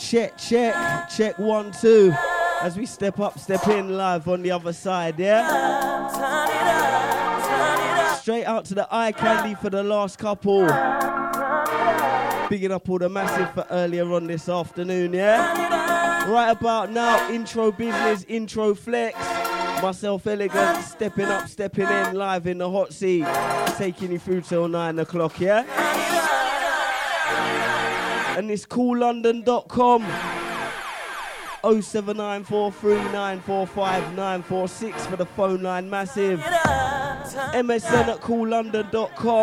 Check 1, 2. As we step in live on the other side, yeah? Straight out to the eye candy for the last couple. Bigging up all the massive for earlier on this afternoon, yeah? Right about now, intro business, intro flex. Myself Elegant, stepping in live in the hot seat. Taking you through till 9 o'clock, yeah? And it's coollondon.com. 07943945946 for the phone line, massive. MSN at coollondon.com.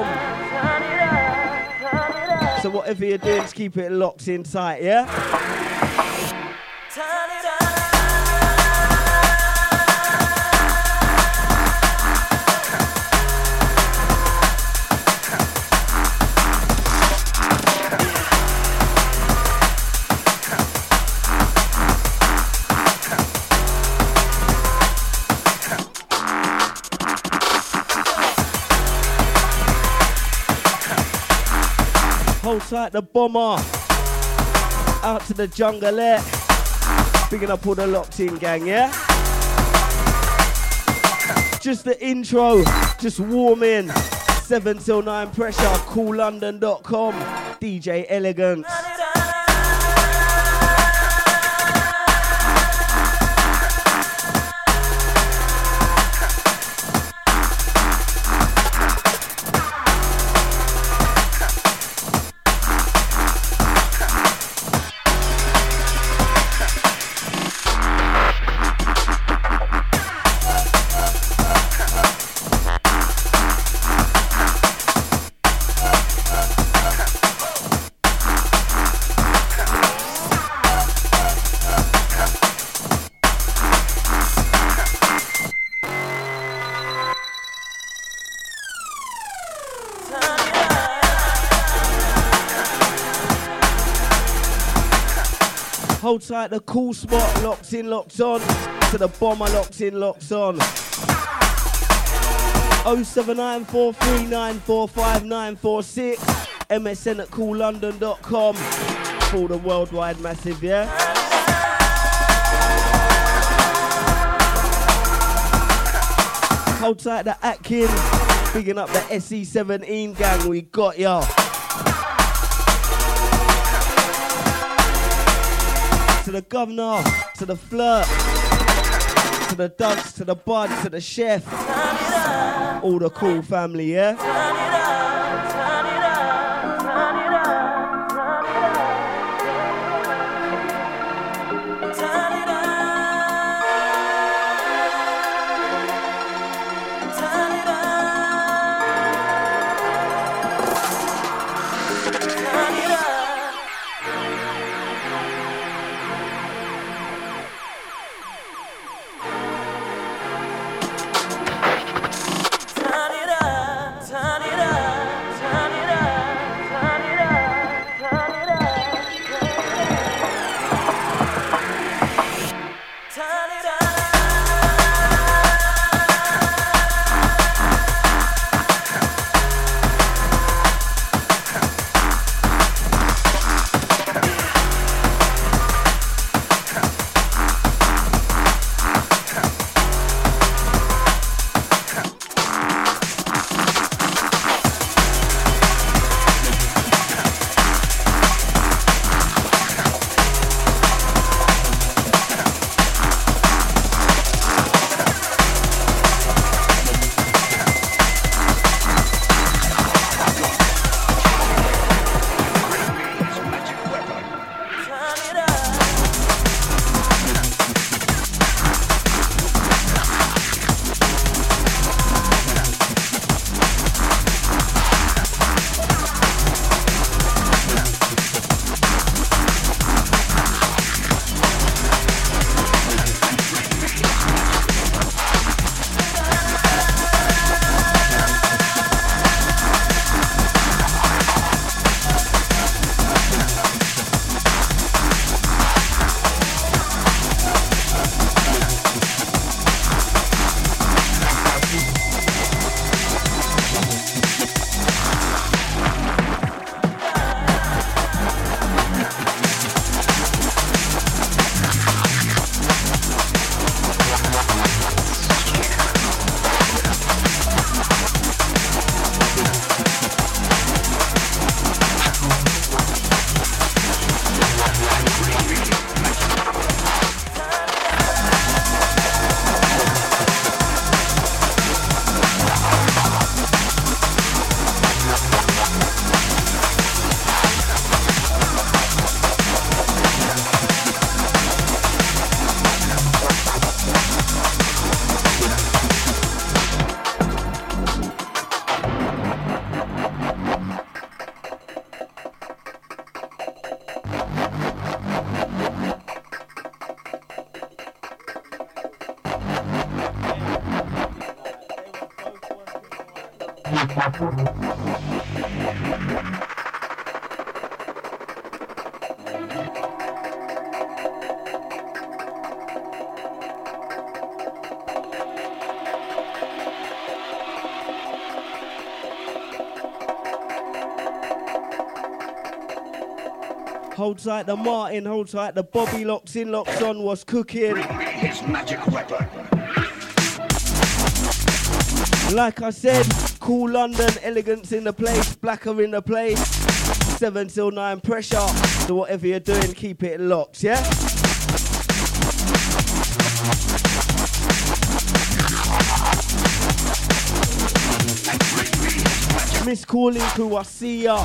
So whatever you're doing, just keep it locked in tight, yeah? Hold tight, the bomber. Out to the jungleette. Picking up all the locked in gang, yeah? Just the intro, just warm in. 7 till 9 pressure, coollondon.com. DJ Elegant. Hold tight, the cool spot, locked in, locked on. To the bomber, locked in, locked on. 07943945946. MSN at coollondon.com. For the worldwide massive, yeah? Hold tight, the Atkin. Bigging up the SE17 gang, we got ya. To the governor, to the flirt, to the ducks, to the bud, to the chef, all the cool family, yeah? Turn it Hold tight the Martin, hold tight the Bobby, locks in, locks on, what's cooking? Bring me his magic weapon. Like I said, cool London, elegance in the place, blacker in the place. 7 till 9 pressure. So whatever you're doing, keep it locked, yeah? Miss Calling Crew, I see ya.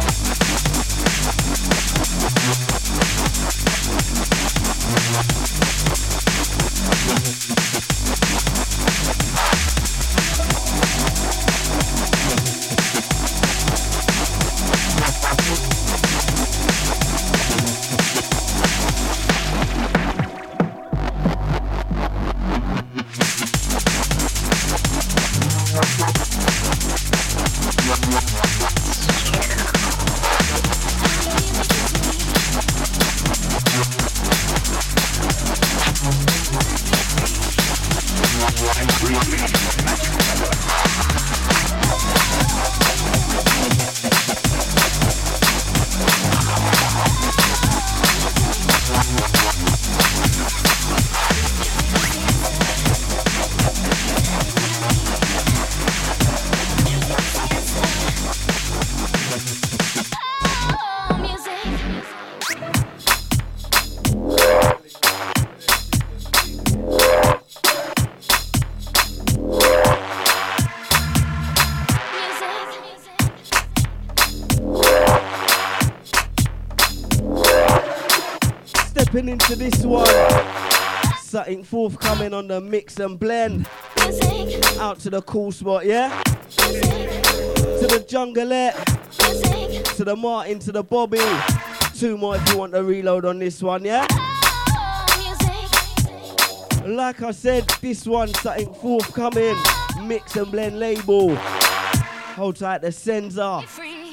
Stepping into this one, something forthcoming on the mix and blend. Out to the cool spot, yeah? To the Jungleette, to the Martin, to the Bobby. 2 more if you want to reload on this one, yeah? Like I said, this one's something forthcoming, mix and blend label. Hold tight the Senza.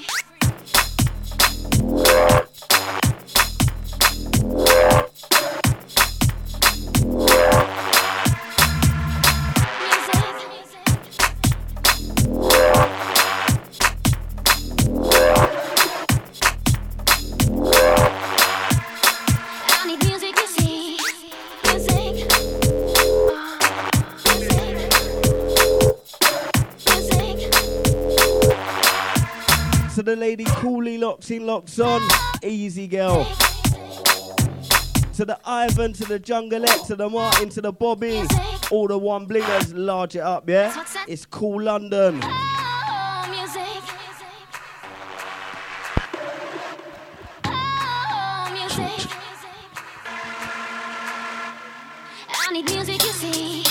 To the lady Cooley, locks in, locks on, easy girl. To the Ivan, to the Jungleette, to the Martin, to the Bobby, all the one blingers, large it up, yeah? It's Cool London. I need music, you see.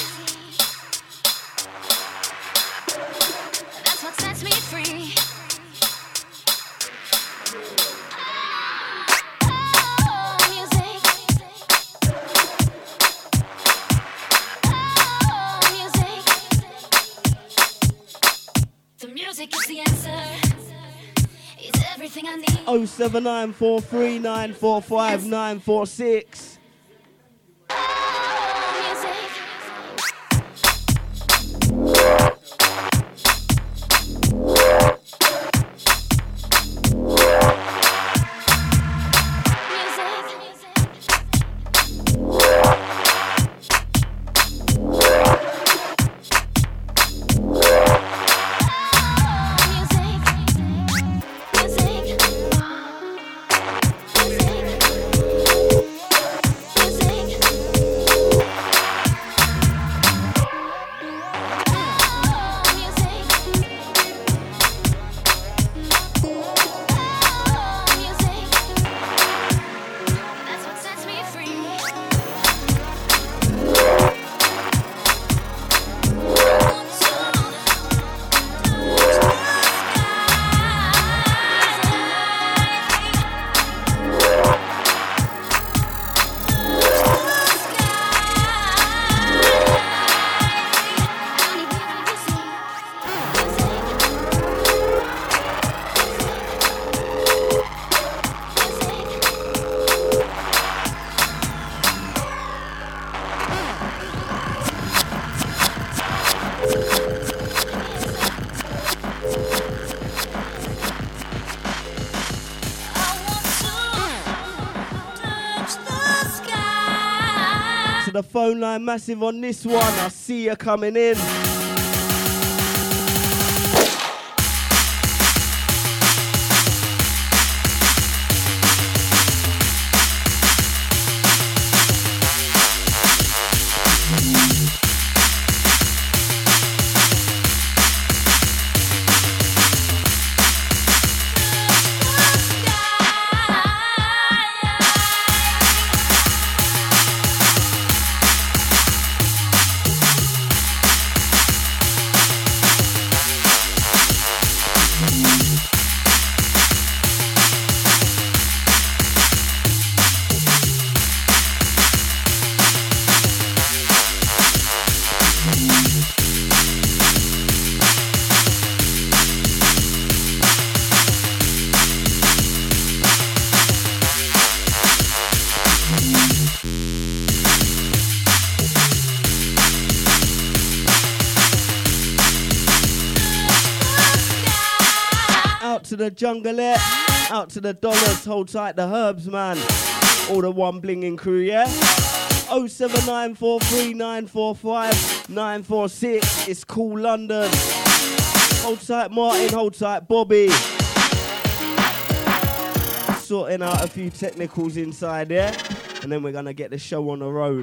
That's what sets me free. Music is the answer. It's everything I need. 07943945946. to the phone line massive on this one. I see you coming in. To the Jungleette, out to the Dollars, hold tight the Herbs, man. All the one blinging crew, yeah? 07943945946. It's Cool London. Hold tight Martin, hold tight Bobby. Sorting out a few technicals inside, yeah? And then we're gonna get the show on the road.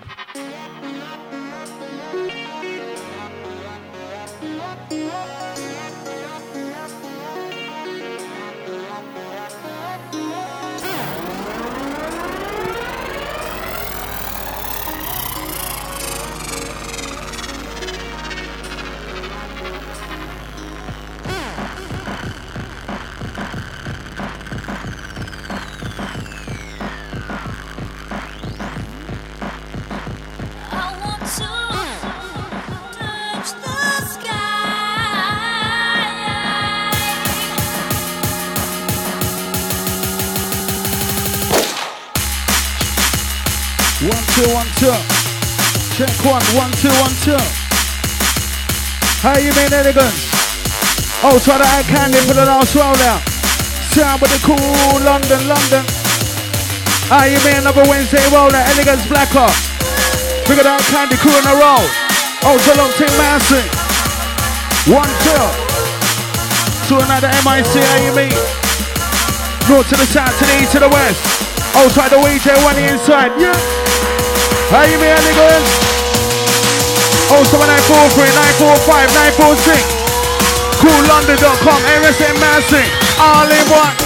One, two. Check one, 1, 2, 1, 2. How you mean, elegance? Oh, try to add candy for the last roll out. Sound with the Cool London. How you mean, another Wednesday roll out, elegance black off. Figure out candy crew on the roll. Oh, so long team massive. 1, 2. To another MIC, how you mean? North to the south, to the east, to the west. Oh, try the WJ one inside, yeah. How you mean, niggas? Oh, 7943 945 946. CoolLondon.com, MSN Massing, all in one.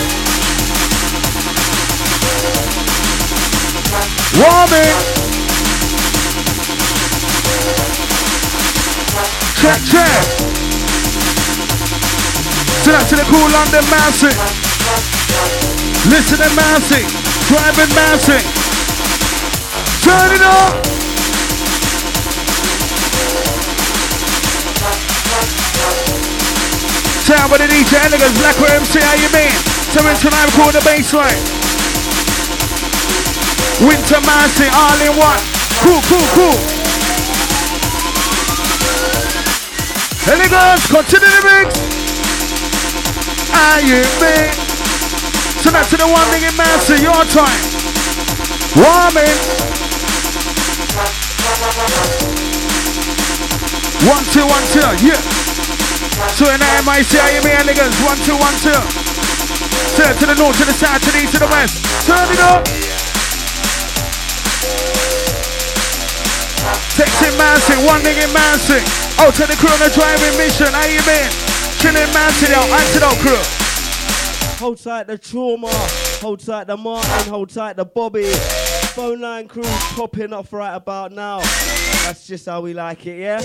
Warming. Check. So that's to the Cool London Massing. Listening Massing. Driving Massing. Turn it up! Sound with the DJ Elegance, Blackware MC, how you mean? So tonight we call the bassline. Winter Massing, all in one. Cool. Elegance, continue the mix. How you mean? So that's to the one thing in Massing, your time. Warming. 1, 2, 1, 2, yeah. So in the MIC, how you mean, niggas? 1, 2, 1, 2. Turn to the north, to the south, to the east, to the west. Turn it up. Texting Massing, one nigga Massing. Oh, to the crew on the driving mission, how you mean? Chilling Massing, yo, Antidote crew. Hold tight the Trauma, hold tight the Martin, hold tight the Bobby. Phone line crew popping off right about now. That's just how we like it, yeah?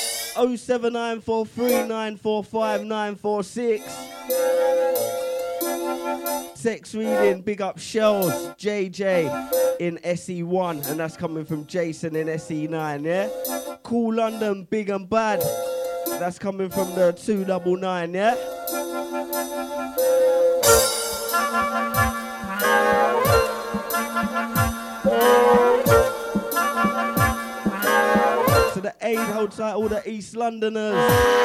07943945946. Sex reading, big up Shells, JJ in SE1, and that's coming from Jason in SE9, yeah? Cool London, big and bad. That's coming from the 299, yeah? So the aid holds out all the East Londoners.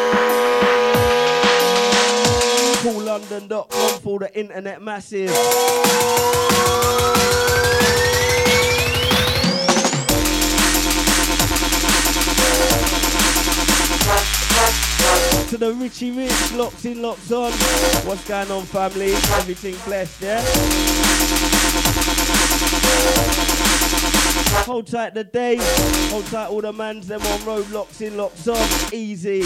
CoolLondon.com for the internet massive. the Richie Rich, locked in, locked on. What's going on, family? Everything blessed, yeah? Hold tight the day, hold tight all the mans, them on road, locks in, locks on, easy.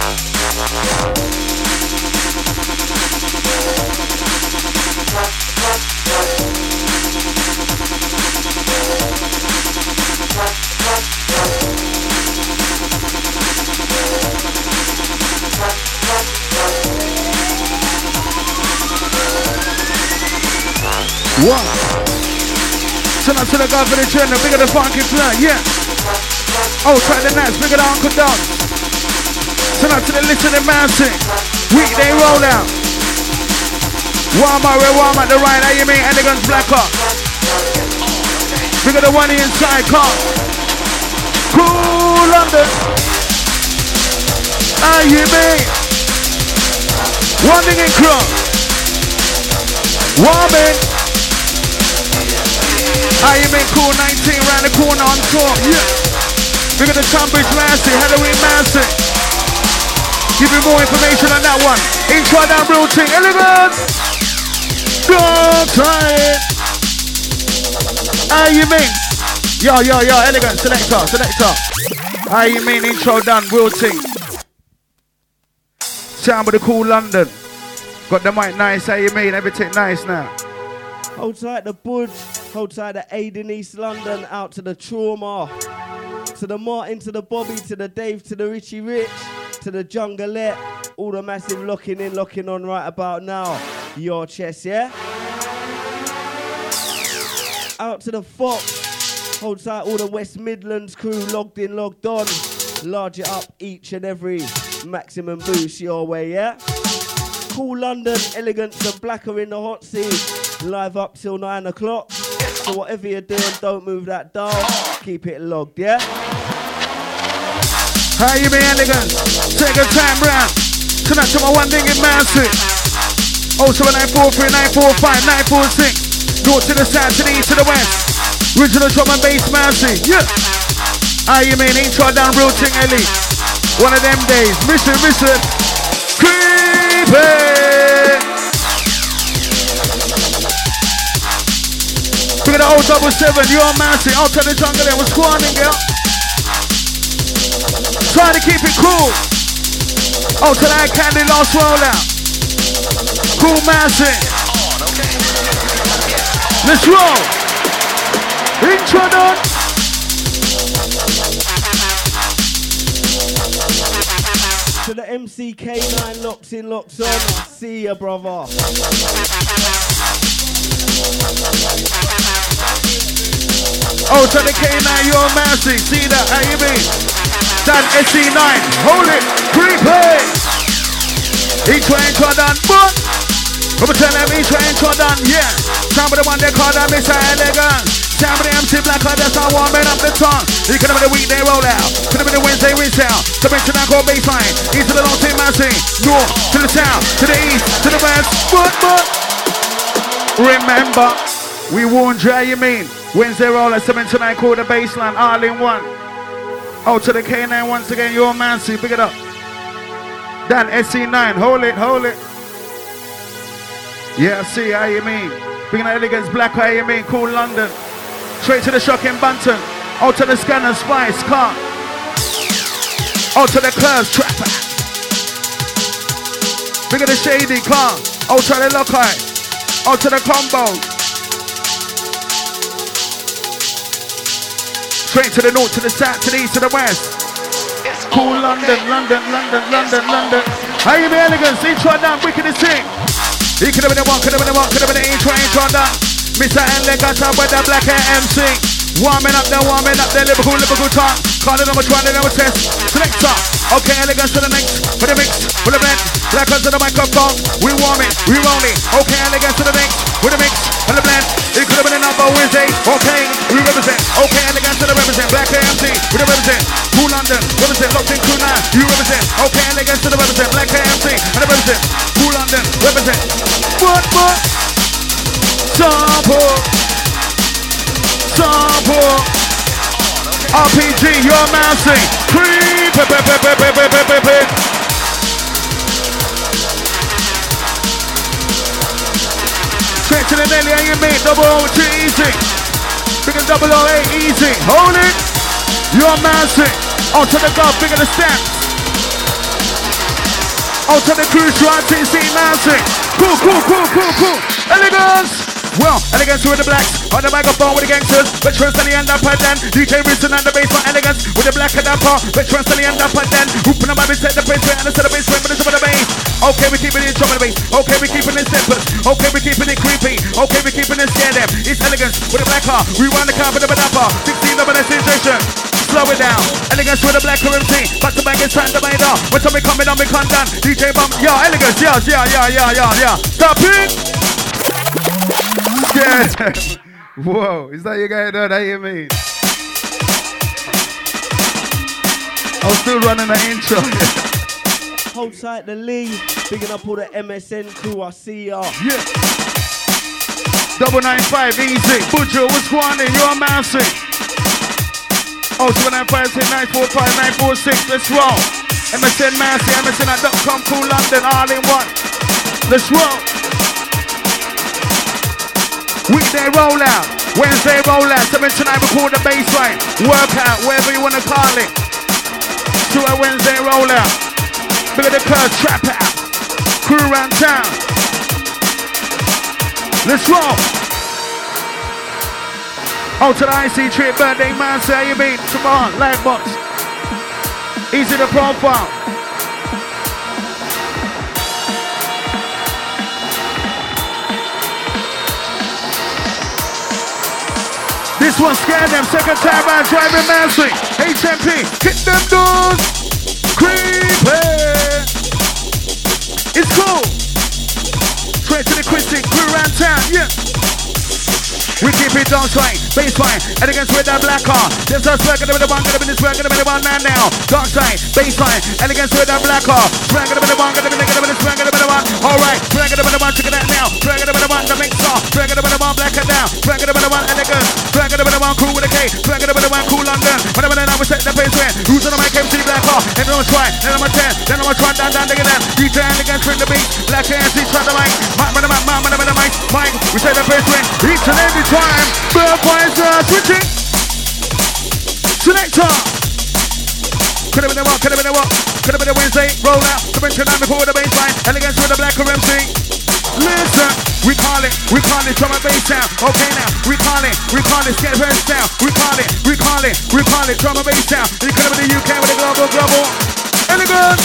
One. Send out to the guy for the channel, bigger the funky fly, yeah. Oh, try the nights, bigger the Uncle Don. Send out to the listening man sing. Weekday roll out. Warm at the right, how you mean? Elegance black up. Bigger the one inside, car. Cool London. How you mean? One thing in cross. Warming. I am in cool 19 round the corner on tour. Yeah. Bigger the Tunbridge Massey, Halloween Massey. Give you more information on that one. Intro down real thing, elegance. Don't try it. How you mean? Yo, elegance, selector. How you mean? Intro done, real thing. Sound with the cool London. Got the mic nice, how you mean? Everything nice now. Hold tight the Budge, hold tight the Aiden East London, out to the Trauma, to the Martin, to the Bobby, to the Dave, to the Richie Rich, to the Jungleette, all the massive locking in, locking on right about now. Your chest, yeah? Out to the Fox, hold tight all the West Midlands crew, logged in, logged on. Large it up each and every maximum boost your way, yeah? Cool London, Elegance and Blacker in the hot seat. Live up till 9 o'clock. So whatever you're doing, don't move that dial. Keep it logged, yeah? How you mean, Elegance? Take a time round. Tonight to my one thing in Massive. 07943 945 946. North to the south, to the east, to the west. Original drum and bass Massive, yeah. How you mean? Intro down real thing, Ellie. One of them days. Mission. Creepy. Look at the 077, you're Massey, out to the jungle and we're squanning, girl. Trying to keep it cool. Out to that candy last rollout. Cool Massey. Let's roll. Intro done. To the MCK9 locks in, locks on. See ya, brother. Oh, to the K9, you're Massey. See that? How you mean? That SC9. Hold it. Creepy. Each way intro done. But I'm tell them each way intro done. Yeah. Some of the one they call that Mr. Elegance. Some of the MC Blacker, that's how warming up the tongue. You could have been the weekday rollout. Could have been the Wednesday rinse out. To mention that called baseline. East to the long team Massey. North to the south. To the east. To the west. But. Remember, we warned you, how you mean? Wednesday roller, 7 tonight, called the baseline, all in one. Oh, to the K9 once again, you're Massey, pick it up. Dan SC9, hold it. Yeah, see, how you mean? Big Elegance, Black, how you mean? Cool London. Straight to the Shocking Bunton. Out to the Scanner, Spice, car. Out to the Curves, Trapper. Big of the Shady, car. Out to the Lockhart. Out to the Combo. Straight to the north, to the south, to the east, to the west. Cool London. How you be Elegance? Intro down, wicked as thing. He could have been the one, could have been the intro down. Mr. Elegance with the Black Hair MC. Warming up the Liverpool tongue. Call it number 1, number test. Selector. Okay, Elegance to the next. For the mix, for the blend. Black to the microphone. We warm it, we roll it. Okay, Elegance to the next. With the mix, for the blend. It could have been a number Wednesday. Okay, we represent. Okay, Elegance to the represent. Black MC, we represent. Cool London, represent. Locked in Crew 9, you represent. Okay, Elegance to the represent. Black MC, and the represent. Cool London, represent. What? Sample. RPG, you're Massey. Creep. to the Nelly, how you mean? Double O, too easy. Big and double O, easy. Hold it. You're massive. Out to the golf, big of the steps. Out to the cruise, right to see massive. Cool. Elegance. Well, elegance with the blacks. On the microphone with the gangsters. Veterans to the end up and then. DJ Rinson on the bass for elegance. With the black and the paw. Veterans to the end up and then. Hooping on my set the bass and the bass with the bass. Okay, we keeping it drum and bass. Okay, we keeping it simple. Okay, we keeping it creepy. Okay, we keeping it scare them. It's elegance with the black car. We run the car with the banana. 16 of the sensation. Slow it down. Elegance with the black MC. Back to back is trying to make it up. When somebody coming on, we come down. DJ Bump. Yo, elegance. Yeah. Stop it. Yeah. Whoa, is that you guys know that you mean? I'm still running the intro. Hold tight the Lee. Bigging up all the MSN crew. I see y'all. Yeah. 995 easy. Butcher, what's going on? You're massive. Oh, 295 945 946. Let's roll. MSN Massey, MSN.com, Cool London, all in one. Let's roll. Weekday rollout, Wednesday rollout, 7 tonight record the baseline, workout, whatever you want to call it. To a Wednesday rollout, big of the curve, trap out, crew around town. Let's roll. Oh, to the IC trip, birthday man, say how you mean? Come on, live box. Easy to profile. This one scared them, second time round, driving Massey. HMP, hit them doors. Creepy. It's cool. Straight to the Christian, crew around town, yeah. We keep it down straight, baseline, and against with that black car. There's a swag gonna be the one, gonna be this swag, gonna be the one man now. Dark side, baseline, and against with that black car. Swag gonna be the one, gonna be the swag, gonna be the one. Alright, swag gonna be the one, check it out now. Swag gonna be the one, the mix off. Swag gonna be the one, black it down. Swag gonna be the one, elegant. Swag gonna be the one, crew with a K. Swag gonna be the one, cool London. Whenever then I will set the pace when. Who's on the mic, MC black car. Everyone try, then I'm a 10, then I'm a try, down, dig it down. DJ and against bring the beat. Black MC, try the mic. Mic, we set the pace when. Each and every time. Bird boys switching. Selector. Could have been the what? Could have been the what? Could have been the Wednesday roll out. To mention that before the baseline. Elegance with the black MC. Listen, we call it drum and bass sound. Okay now, we call it get verse down. We call it drum and bass sound. You could have been the UK with the global. Elegant.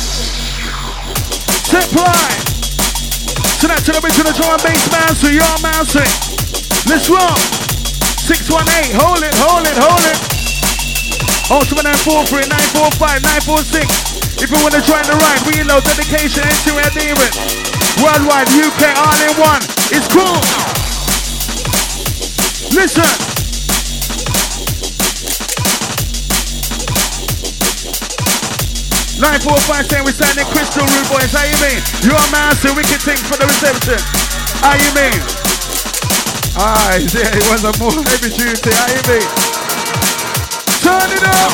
Set pride. Tonight to the original drum and bass man, so you're Massey. Let's roll. 618, hold it. Oh, 7943, 945, 946. If you want to join the ride, reload, dedication, into adherence. Worldwide, UK, all in one. It's cool. Listen. Nine, 4, 5, 10, we're signing Crystal Root Boys. How you mean? You're a master, wicked things for the reception. How you mean? Ah, yeah, it was a more heavy duty. How you mean? Turn it up.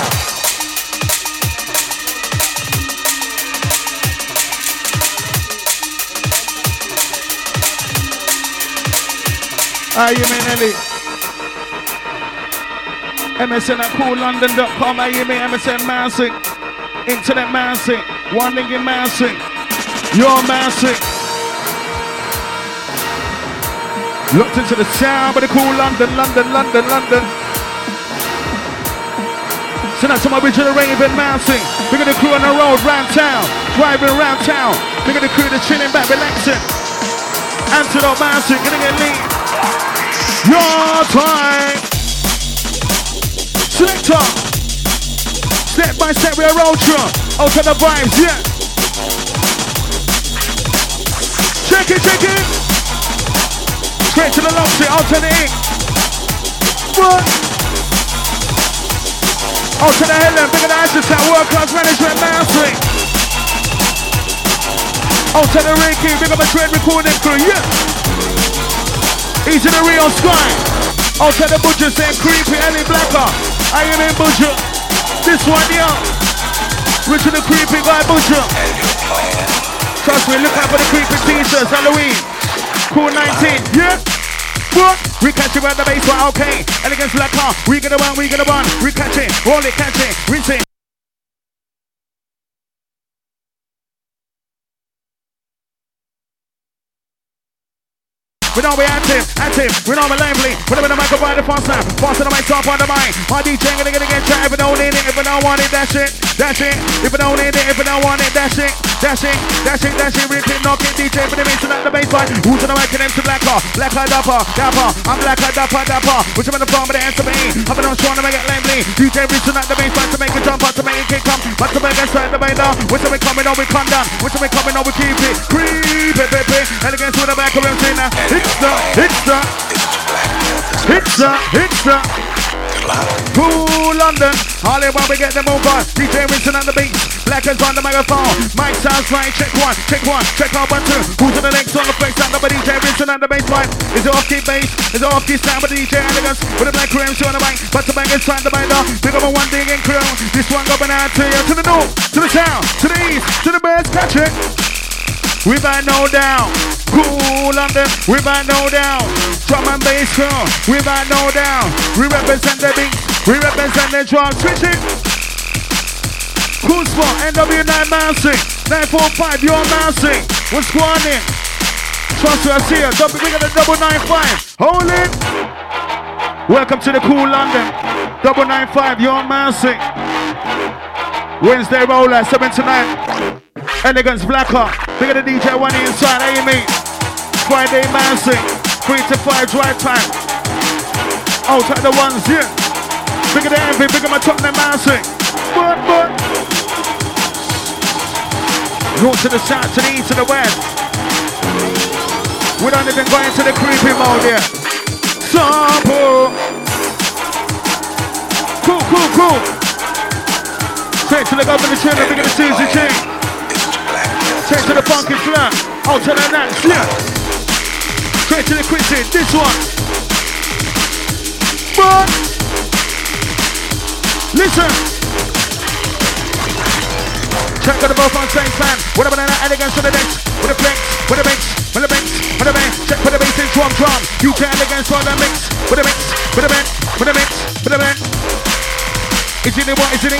How you mean, Ellie? MSN at coollondon.com. How you mean? MSN Massey. Internet Massey. One link in Massey. You're Massey. Looked into the sound, but the cool London. Send out to my original Raven Massey. Look at the crew on the road, round town. Driving around town. Look at the crew that's chilling back, relaxing. Antidote Massey, getting a lead. Your time. Selector. Step by step, we're a road trip. Out to the vibes, yeah. Check it. Straight to the long street, out to the ink. What? Out to the Helen, bigger than assistant, world class management, Massey. Out to the Reiki, big up a trade recording crew, yeah. Easy to Rio Sky. Out to the Butcher, saying creepy, Ellie Blacker. I am in Butcher. This one, yeah. Richard the creepy guy, Butcher. Trust me, look out for the creepy t-shirts, Halloween. Cool 19, yeah. What? We catch it with the bass, right? Okay. Elegance black car. We gonna run, we gonna run. We catch it, roll it, catch it, rinse it. We know we active, we know we're lively. Put them in the microphone, the fast now. Fast on the mic, top on the mic. My DJ gonna get chat. If I don't need it, if I don't want it, that's it. That's it. If I don't need it, if I don't want it, that's it. That's it. That's it. That's it. Rip it, knock it, DJ for the bass, not the bass line. Who's on the mic and them to black car? Black car, dapper, dapper. I'm black car, dapper, dapper. Which I'm in the farm with the answer me. I've been on strong to make it lively. DJ reaching out the bass line to make it jump out, to make it kick come. But to make it straight the bass down. Which I'm coming on, we come down. Which I'm coming on, we keep it. Creep it, baby. And against with the back of them saying now. It's the Cool London. All in one, we get them over. DJ Winston on the beat. Blackers on the microphone. Mic sounds right. Check one. Check out 1, 2. Who's on the next on the place? Sound of the DJ Winston on the bass line. Is it off key bass? Is it off key sound with the DJ Elegance? With the black cream on the mic. But the bang is trying to bind up. Big up a one thing in crew. This one going out to you. To the north, to the south, to the east, to the birds. Catch it. We might know down. Cool London, we might know down. Drum and bass crew, we might know down. We represent the beat, we represent the drum. Switch it. Cool spot, NW9 Mousing. 945, you're Mousing. What's going on? Trust me, I see you. We got a 995. Hold it. Welcome to the Cool London. 995, you're Mousing. Wednesday roller, 7 tonight. Elegance Blacker. Big of the DJ one inside, how you mean? Friday Mousing. 3 to 5 drive time. Out at the ones, yeah. Big of the envy, big of my top name Mousing. But. North to the south, to the east, to the west. We don't even go into the creepy mode here. Sample. Cool. Straight to the government chain, big of the Susie chain. Straight to the funky flat, out to the next, yeah. Straight to the quitting, this one. But listen. Check out the both on same plan. What about that elegance to the next? With the flex, with the mix, with the mix, with the bass. Check for the bass in drum. You can elegance for the mix, with the mix, with the bend, with the mix, with the bend. Is it what? Is it?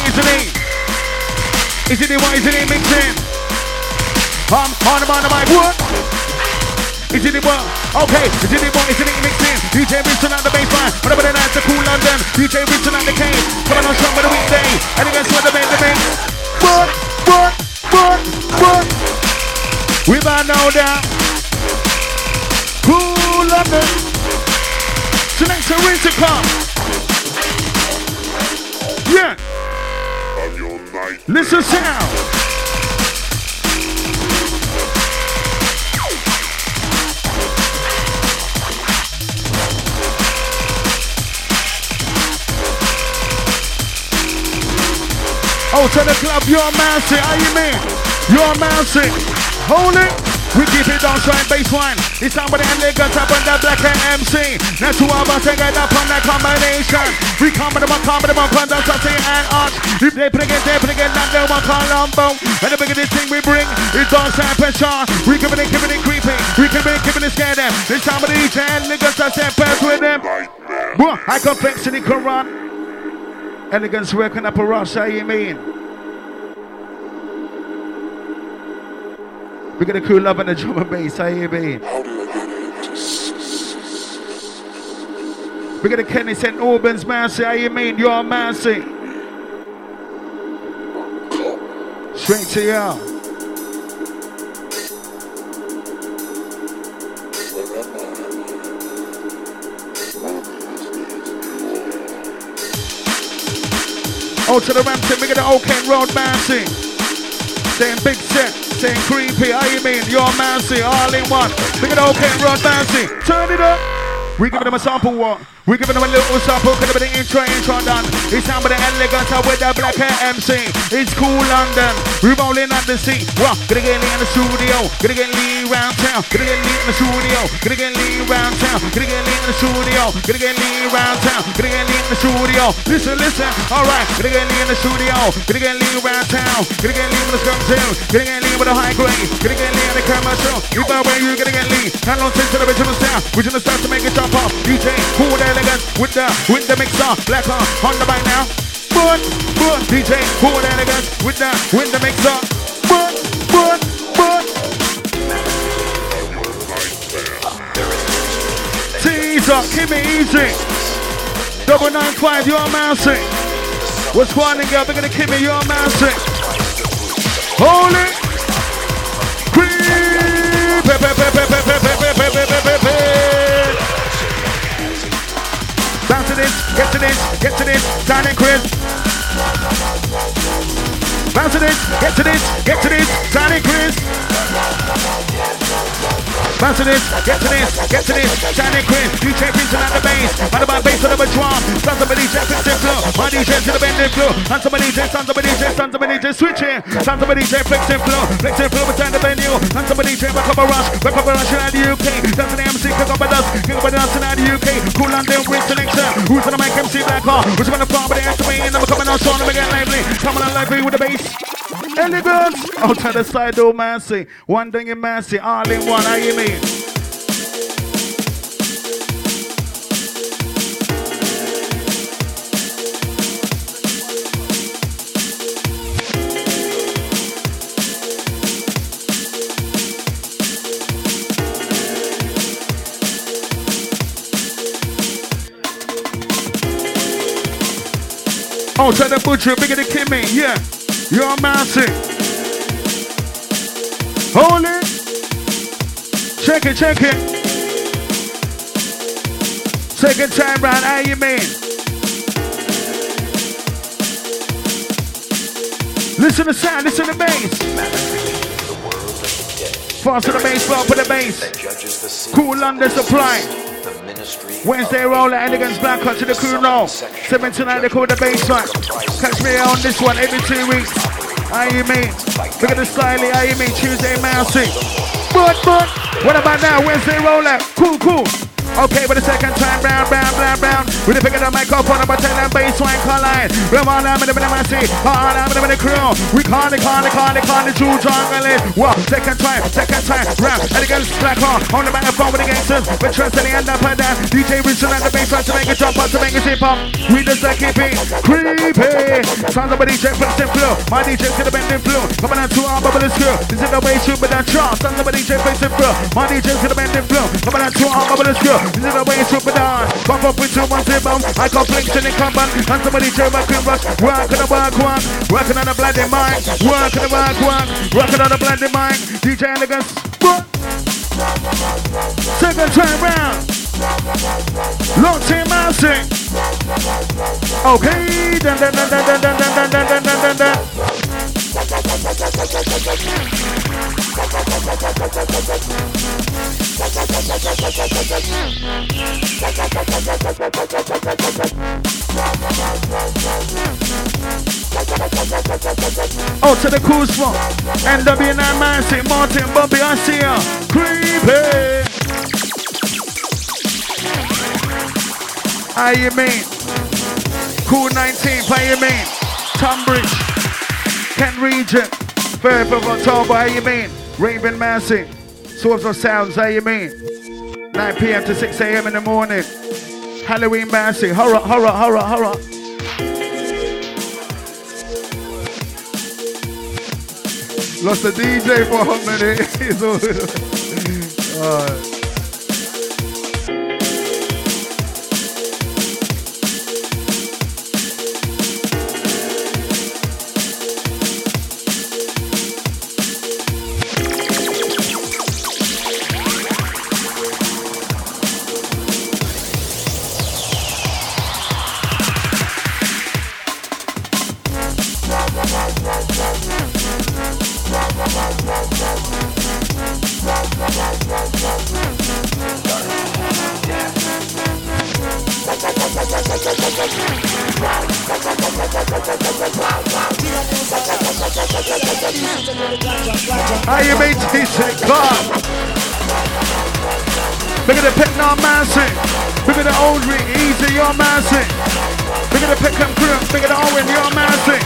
Is it what? Is it mixing? On the mic, what? Is it what? Okay, is it what? Is it mixing? DJ Winston at the baseline. Whatever the night's a Cool London. DJ Winston at the cave. Coming on strong with the weekday. And against what the mix. What? We might know that. Cool London. Select a rinse to come. Yeah. Listen sound. Oh, to the club, you're Mousing, how you mean? You're Mousing. Hold it. We keep it down, trying baseline. It's time for the elegance up on that black MC. Now 2 of us take it up on that combination. We come with them on that's what they and arch. If they bring it, not they want Colombo. And the bigger this thing we bring, it's all time pressure. We keeping it creeping. We keeping it scared them. It's time for the elegance that's their pass with them. High complexity can run. Elegance working up a rush, how you mean? We got a cool love and the drum and bass, how you mean? We got a Kenny St. Albans Mousing, how you mean? You're Mousing. Straight to you. Oh, to the Rampton, we got the Old Kent Road Mousing. Saying big set, saying creepy, how you mean? You're Mousing, all in one. We got the Old Kent Road Mousing. Turn it up. We giving them a sample what? We giving them a little sample, could have been the intro done. It's time with the elegance with the black hair MC. It's cool London, we rolling on the sea. Well, gonna get Lee in the studio, gonna get Lee round town, gonna get Lee in the studio, gonna get Lee round town, gonna get Lee in the studio, gonna get Lee round town, gonna get Lee in the studio. Listen, listen, alright, gonna get Lee in the studio, gonna get Lee round town, gonna get Lee with the scrum too, gonna get Lee with a high grade, gonna get Lee in the commercial. If I were you, gonna get Lee. Hand on to the original sound, original start to make it jump off. DJ, cool elegant with the mixer, black on the mic now. But DJ, cool elegant with the mixer. But. Teaser, keep it easy. 995, you're mousing. What's going on, girl? We're gonna keep it, you're mousing. Holy. Bounce to this, get to this, Don and Chris. Bounce to this, get to this, Don and Chris. Bounce to this, get to this, Don and Chris. DJ Vincent on the bass, on the bass of the drum. Sons of a DJ, fix and flow. My DJ to the bend and flow. Sons of a DJ, switch in. Sons of a DJ, flex and flow behind the venue. Sons of a DJ, back up a rush in the UK. Sons of the MC, kick up a dust in the UK. Cool London, great selection. Who's on the mic, MC Black Hawk? Who's on the farm, but they answer me, and I'm coming on strong, and we get lively. Coming on lively with the bass. Elegance, out to the side, oh man, see. One thing in man, see, all in one, how you mean? Oh, to the butcher, bigger than Kimmy, yeah. You're massive. Hold it. Check it. Second time round, how you mean? Listen to sound, listen to bass. Fast to the bass, flow for the bass. Cool London supply. Wednesday roll at Elegance Black Hut to the crew now. 7 tonight they call the baseline. Catch me on this one every 2 weeks. How you mean? Look at the style, how you mean? Tuesday mousing. But, what about now? Wednesday roll at? Cool. Okay, for the second time, round. With the pick of the microphone, I'm telling them baseline collide. We're on them in the massy, all them in the crew. We call the Jew jungle. Well, second time, round. Elegance Black Hawk on the microphone with the gangsters. We're trusting the end up and down. DJ Richard and the baseline to make it jump up, to make it hip hop. We just like keeping creepy. Sounds of a DJ flex and flow. My DJ to the bending flow. Coming out to our bubble screw. This is the way shoot with that chart. Sounds of a DJ flex and flow. My DJ to the bending flow. Coming out to our bubble screw. This is the way it's super down. Pop up with 2 1 0. I got flinks in the combat. And somebody try back and rush. Working on the blending mind. Working on the blending mind. DJ Elegance. Second time round. Long team mousing. Okay. Dun. Oh, to the cool spot. NW9 Massey, Martin, Bobby, I see ya. Creepy. How you mean? Cool 19, how you mean? Tunbridge, Kent Region, 3rd of October, how you mean? Raven Massey, Source of Sounds, how you mean? 9 p.m. to 6 a.m. in the morning. Halloween Massey, horror. Lost the DJ for a minute. He's all How you mean TJ Clark? Look at the pit now, Massey. Look at the old ring, easy, you're Massey. Look at the Pickham crew, look at the Owen, you're Massey.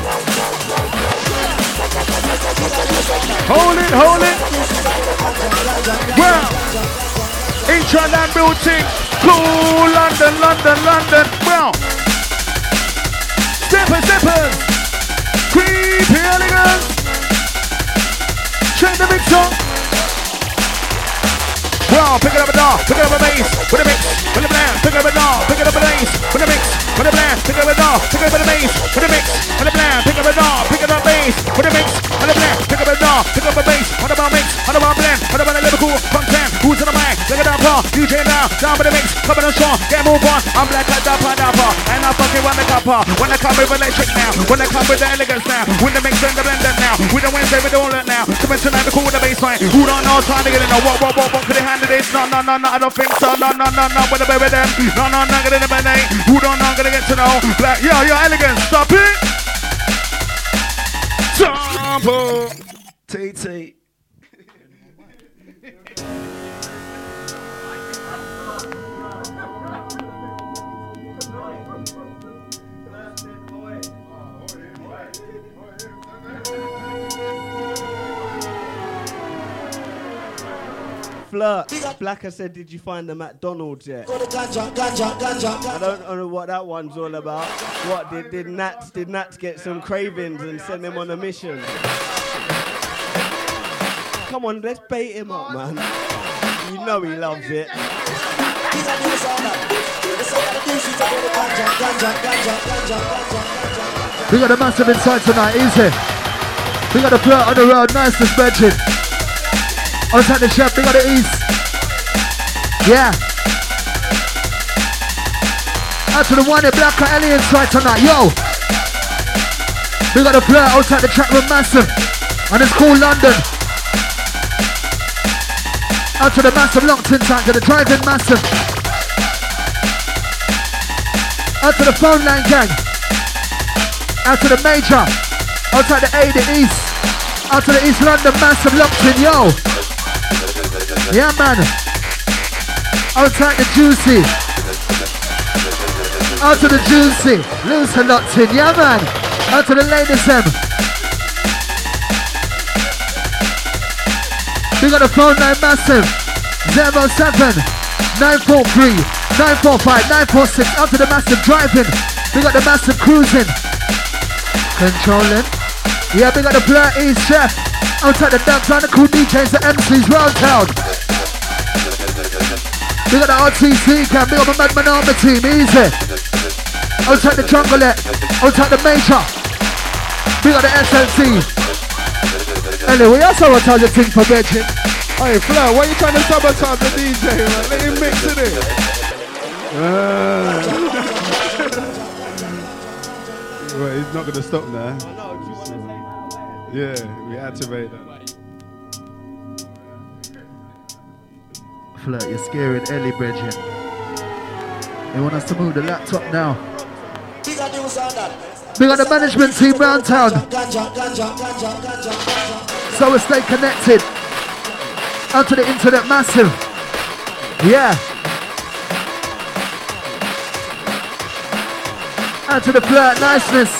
Hold it, hold it. Well, Intraland building, cool, London, London, London. Well, steppers, creepy elegance. Check the mix up. Well, pick it up a dog, pick it up a bass, with a mix, with a blast, pick it up a dog, pick it up a bass, with a mix, with a blast, pick it up a dog, pick it up a bass, with a mix, with a blast, pick up a dog, pick it up a bass, with a mix, with a blast, pick up a dog, pick up a bass, what about mix, what about blend, what about a Liverpool content, who's in the mic, look at that bar, DJ down with the mix, coming on strong, get move on, I'm black at the pineapple, and I fucking run the copper, when I come with electric now, when I come with the elegance now, with the mix and the blender now, with the Wednesday with all that now, coming tonight the cool with the bass line, who don't know, time to get in, what could they handle this, no, I don't think so, no, with the baby them, no, get in the name, who don't know, gonna get to know, black, yo, elegance, stop it, Sample, TT. Flirt. Blacker said, did you find the McDonald's yet? I don't know what that one's all about. What, did Nats get some cravings and send him on a mission? Come on, let's bait him up, man. You know he loves it. We got a massive inside tonight, easy. We got a flirt on the road, nice suspension. Outside the chef, we got the east. Yeah. Out to the one in Black Alien side tonight, yo. We got a flirt outside the track with Massive. And it's called London. Out to the Massive locked inside to the driving Massive. Out to the phone line gang. Out to the Major. Outside the A, the East. Out to the East London Massive locked in, yo. Yeah, man. Outside the Juicy. Out to the Juicy. Loose and locked in. Yeah, man. Out to the ladies, them. We got a phone line Massive. 07 943 945 946. Out to the Massive driving. We got the Massive cruising. Controlling. Yeah, we got the Blur East chef. Outside the dance on the cool DJs, the MCs round town. We got the RTC cam, we got the Madman Army team, easy. Outside the Junglet, outside the Major. We got the SLC. Anyway, that's how I tell you thing for bedroom. Hey Flo, why you trying to sabotage the DJ, man? Let him mix it in. Wait, he's not gonna stop now. Yeah, we activate that. Flirt, you're scaring Ellie, Bridget. They want us to move the laptop now. We got the management team round town. So we stay connected. Out to the internet Massive. Yeah. Out to the Flirt Niceness.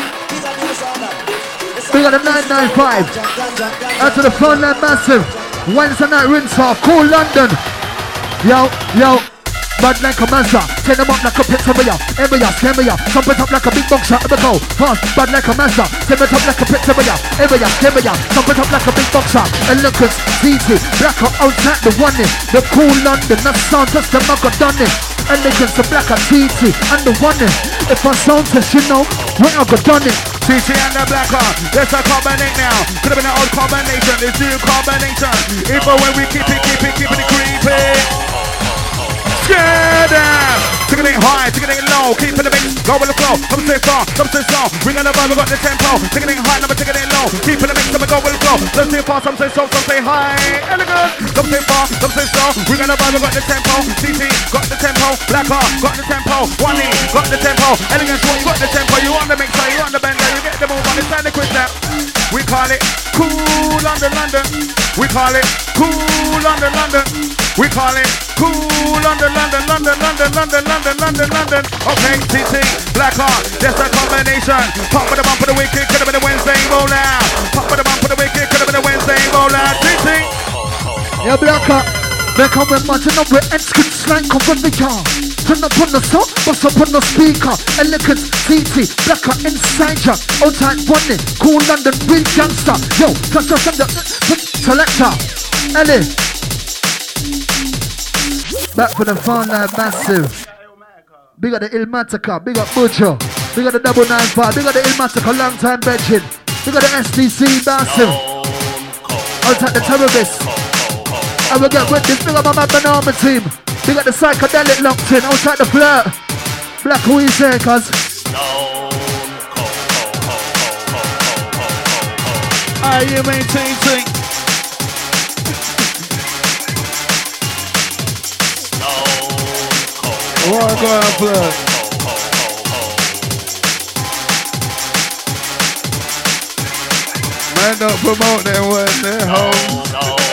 We got a 995. Out to the phone line Massive. Wednesday night rinse off. Cool London. Yo. Bad like a Mazda. Turn them up like a pizza. Embia, scamia. Pump it up like a big boxer. Ever go fast. Bad like a Mazda. Turn it up like a pizza. Embia, scamia. Pump it up like a big boxer. Elegance, easy. Blacker outside the one in. The cool London. That sound just the mug got done it. Elegance, the blacker TT and the one in. If I sound test, you know, where I got done it. TT and the blacker, let's combinate now. Could have been an old combination, it's new combination. Even when we keep it creepy. Scared them, Taking it high, taking it low, keeping the mix, go with the flow. Some say far, some say slow. We got the vibe, we got the tempo. Taking it high, never taking it low, keeping the mix, some go with the flow. Some say far, some say slow, some say high, elegant. Some say far, some say slow. We got the vibe, we got the tempo. CT got the tempo, Black Heart got the tempo. One E got the tempo. Elegant, you got the tempo. You on the mixer, you on the bender, you get the move on. It's time to quit now. We call it cool London, London. We call it cool London, London. We call it cool London, London, London, London, London, London, London, London. Okay, TT, Black Heart, that's a combination. Pop with the bump for the wicked, could have been a Wednesday roll out. Pop with the bump for the wicked, could have been a Wednesday roll out. TT. Yeah, Black Heart. They come with marching up with excellent slang, come from the car. Turn up on the song, bust up on the speaker. Elegance, TT, Black Heart inside ya. Outside running, cool London, real gangster. Yo, touch us on the selector. Ellie. Back for the fun line, massive. Big up the Ilmatica, big up Butcher. Big up the 995, big up the Ilmatica, long time benching. Big up the SDC, massive. Outside the terrorists. I will get with this, big up my Banana team. Big up the psychedelic locked in, outside the flirt. Black, who is there, cuz? Are you maintaining? What going on, blood? Man, don't promote them when they're home.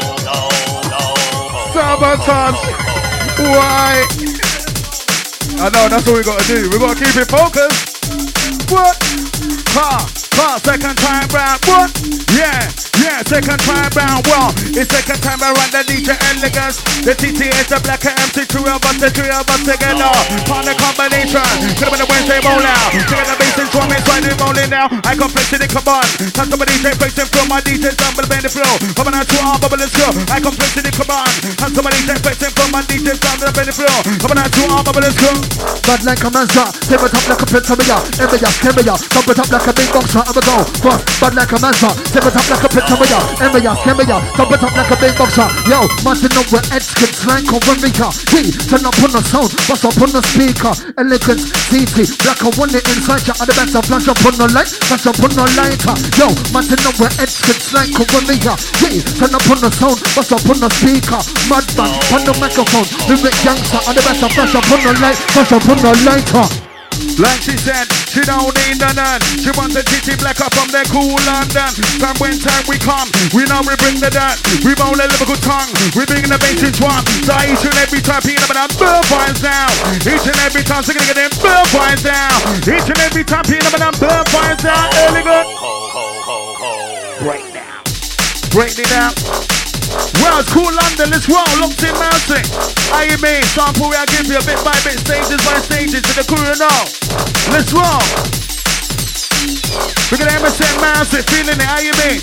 Sabotage. Why? I know, that's what we gotta do. We gotta keep it focused. What? Car, second time round. What? Yeah, second time round. Well, it's second time around the DJ Elegance. The TT is the Black MC, three of us together. Partner combination. Could have been a Wednesday roll out. Taking the bass and drum is right rolling now. I complexity, come on. Touch my DJ, facing from my DJ, stumble bend the flow. Coming out to our bubble and show. I complexity, come on. Touch my DJ, facing from my DJ, stumble bend the flow. Coming out to our bubble and show. Bad like a manza, tip it up like a pentamia. Emia, dump it up like a big boxer. I'ma go first. Bad like a manza, tip it up like a pentamia. Emia, dump it up like a big boxer. Yo, marching up with Edskins, slang on Wemika. He turn up on the sound, bust up on the speaker. Elegance, TT, Black and one inside ya. And the best of flash up on the light, flash up on the lighter. Yo, marching up with Edskins, slang on Wemika. He turn up on the sound, bust up on the speaker. Madman, on the microphone, lyric gangster. And the best of flash up on the light, flash up on the lighter. Like she said, she don't need none. She wants a TT Black up from their cool London. From when time we come, we know we bring the dirt. We roll a lyrical tongue, we bring the bass in drum. So each and every time, peanut butter and burn fires down. Each and every time, so gonna get them burn fires down. Each and every time, peanut butter and burn fires down. Early good. Break it down. Well, it's cool London, let's roll, locked in mountain. How you mean? Sample where I give you a bit by bit, stages by stages to the crew now. Let's roll. We got MSN mountain, feeling it, how you mean?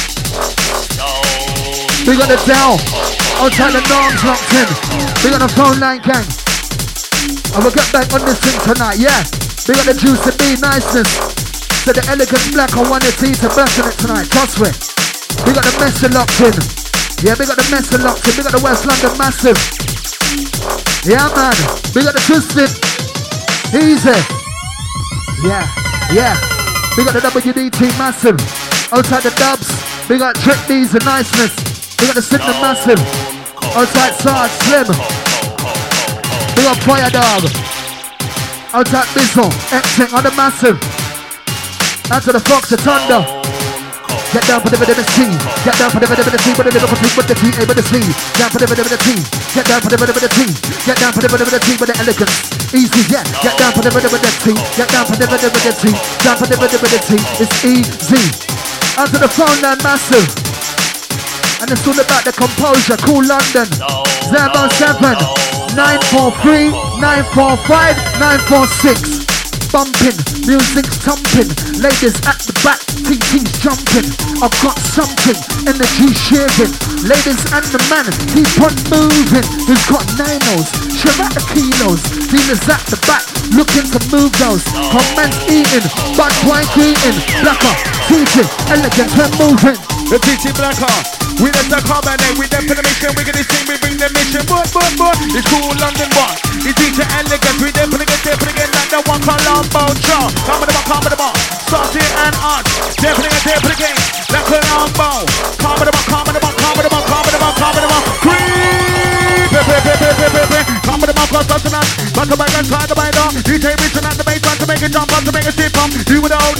We got the down, outside the norms locked in. We got the phone line gang. And we'll get back on this thing tonight, yeah. We got the juice to be niceness. So the Elegance Black, I want to see to burst on it tonight, trust me. We got the message locked in. Yeah, we got the message locked in. We got the West London massive. Yeah, man. We got the Twisted. Easy. Yeah. We got the WDT massive. Outside the Dubs. We got Trick D's and Niceness. We got the Sydney massive. Outside Sarge Slim. We got Fire Dog. Outside Bizzle. X-Ting on the massive. Out to the Fox, the Thunder. Get down for the T. Get down for the T. But the little T with the T, A with the C. Down for the T. Get down for the T. Get down for the T with the Elegance. Easy, yeah. Get down for the T. Get down for the T. Down for the T. It's easy. Out to the phone line, massive. And it's all about the composure. Cool London. 07 943 945 946. Bumping, music's thumping, ladies at the back, TT's jumping. I've got something, energy sharing. Ladies and the man, keep on moving. Who's got ninos, share out the kilos. Dealers at the back, looking to move those. Comments eating, bad wine eating. Blacker, TT, Elegance, we're moving. The TT Blacker, we let the carbonate, we them for the mission, we get this thing, we bring the mission. But, it's cool London one. It's DJ Elegance, we there, put again, like the one Colombo Joe. Come with the ball, Saucy and us. There, put again, like Colombo. Come with the ball. Creep. Come with the ball, cause us and us. Back to back and try to bite off. DJ reaching at the bass, trying to make it jump, to make it step up. Do it out.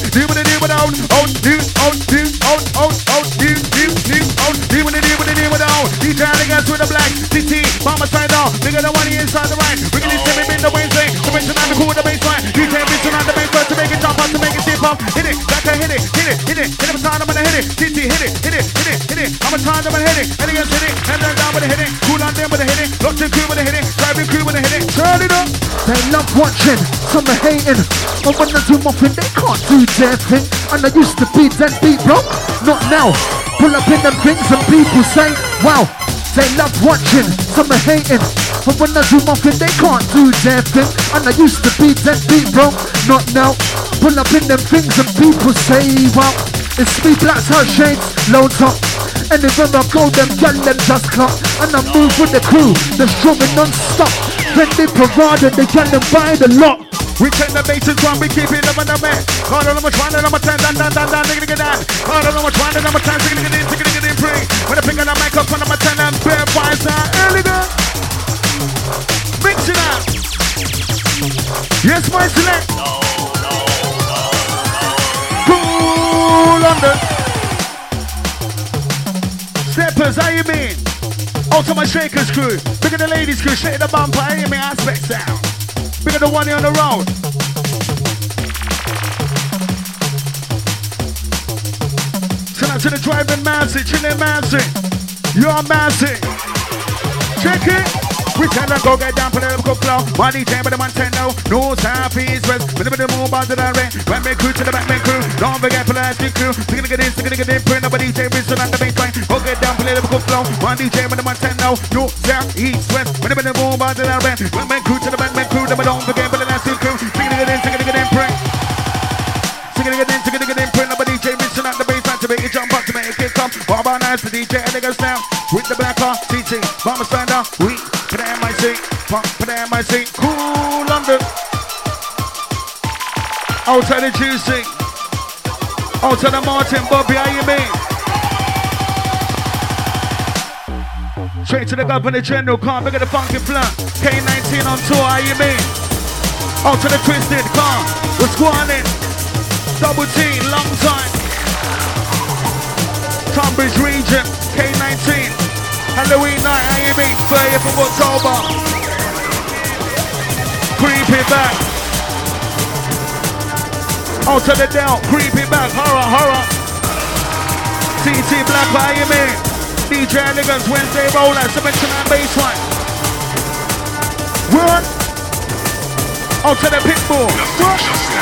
DJ Elegance with the black. CT, Mama side down. Bigger than one inside the right. We're gonna see me in the waistline. Dimension on the cool, the baseline. DJ reaching on the baseline to make it jump, to make it step up. Hit it, back and hit it. Hit every time I'm gonna hit it. CT, hit it. I'm a time I'm gonna hit it. Elegance hit it. And then down with the hit it. Cool on them with the hit it. Locked in crew with the hit it. Driving crew with the hit it. Turn it up. They love watching, some are hating. And when I do muffin, they can't do their thing. And I used to be dead beat, bro. Not now. Pull up in them things and people say, wow. They love watching, some are hating. And when I do muffin, they can't do their thing. And I used to be dead beat, bro. Not now. Pull up in them things and people say, wow. It's me, black tie shades, low top. Anywhere I go, them gal them just clap. And I move with the crew, they're struggling non-stop. When they provide and they gal them by the lot. We take the bases one, we keep it up on the man. Call on number 1 and number 10, down, nigga, get down. Call on number 1 and number 10, get in, bring. When I pick on the mic up on number 10 and bare visor, elegant. Mix it up. Yes, my select. Cool London. Steppers, how you mean? Also my shakers crew. Bigger the ladies crew, shake the bumper, how you mean? Aspect sound. Bigger the one here on the road. Send out to the driving Massey, chilling Massey. You're Massey. Check it. We tell them go get down, put it up, go flow. One DJ with the Montano, no south, east, west. With the move on to the ring. One man crew to the back man crew. Don't forget for the last crew. We're gonna get in, print up a DJ, whistle on the bass line. Go get down, put it up, go flow. One DJ with the Montano, no south, east, west. With the move on to the ring. One man crew to the back man crew. Don't forget for the last crew. We're gonna get in, print. We're gonna get in, print up a DJ, whistle on the bass line to make it jump up, to make it come. All about nice, the DJ Elegance now. With the black car, CT, Mama Slander, we. Put the MIC, cool London. Outside the Juicy. Outside the Martin, Bobby, how you mean? Straight to the Governor General, can't bigger the funky plan. K19 on tour, how you mean? Out to the Twisted car, we're squatting. Double T, long time. Tunbridge region, K19. Halloween night, how you mean? 30th of October. Creepy back. Out to the Dell, creepy back. Horror. CT Black, how you mean? DJ Elegance, Wednesday roller, 79 baseline. What? Out to the Pitbull. What?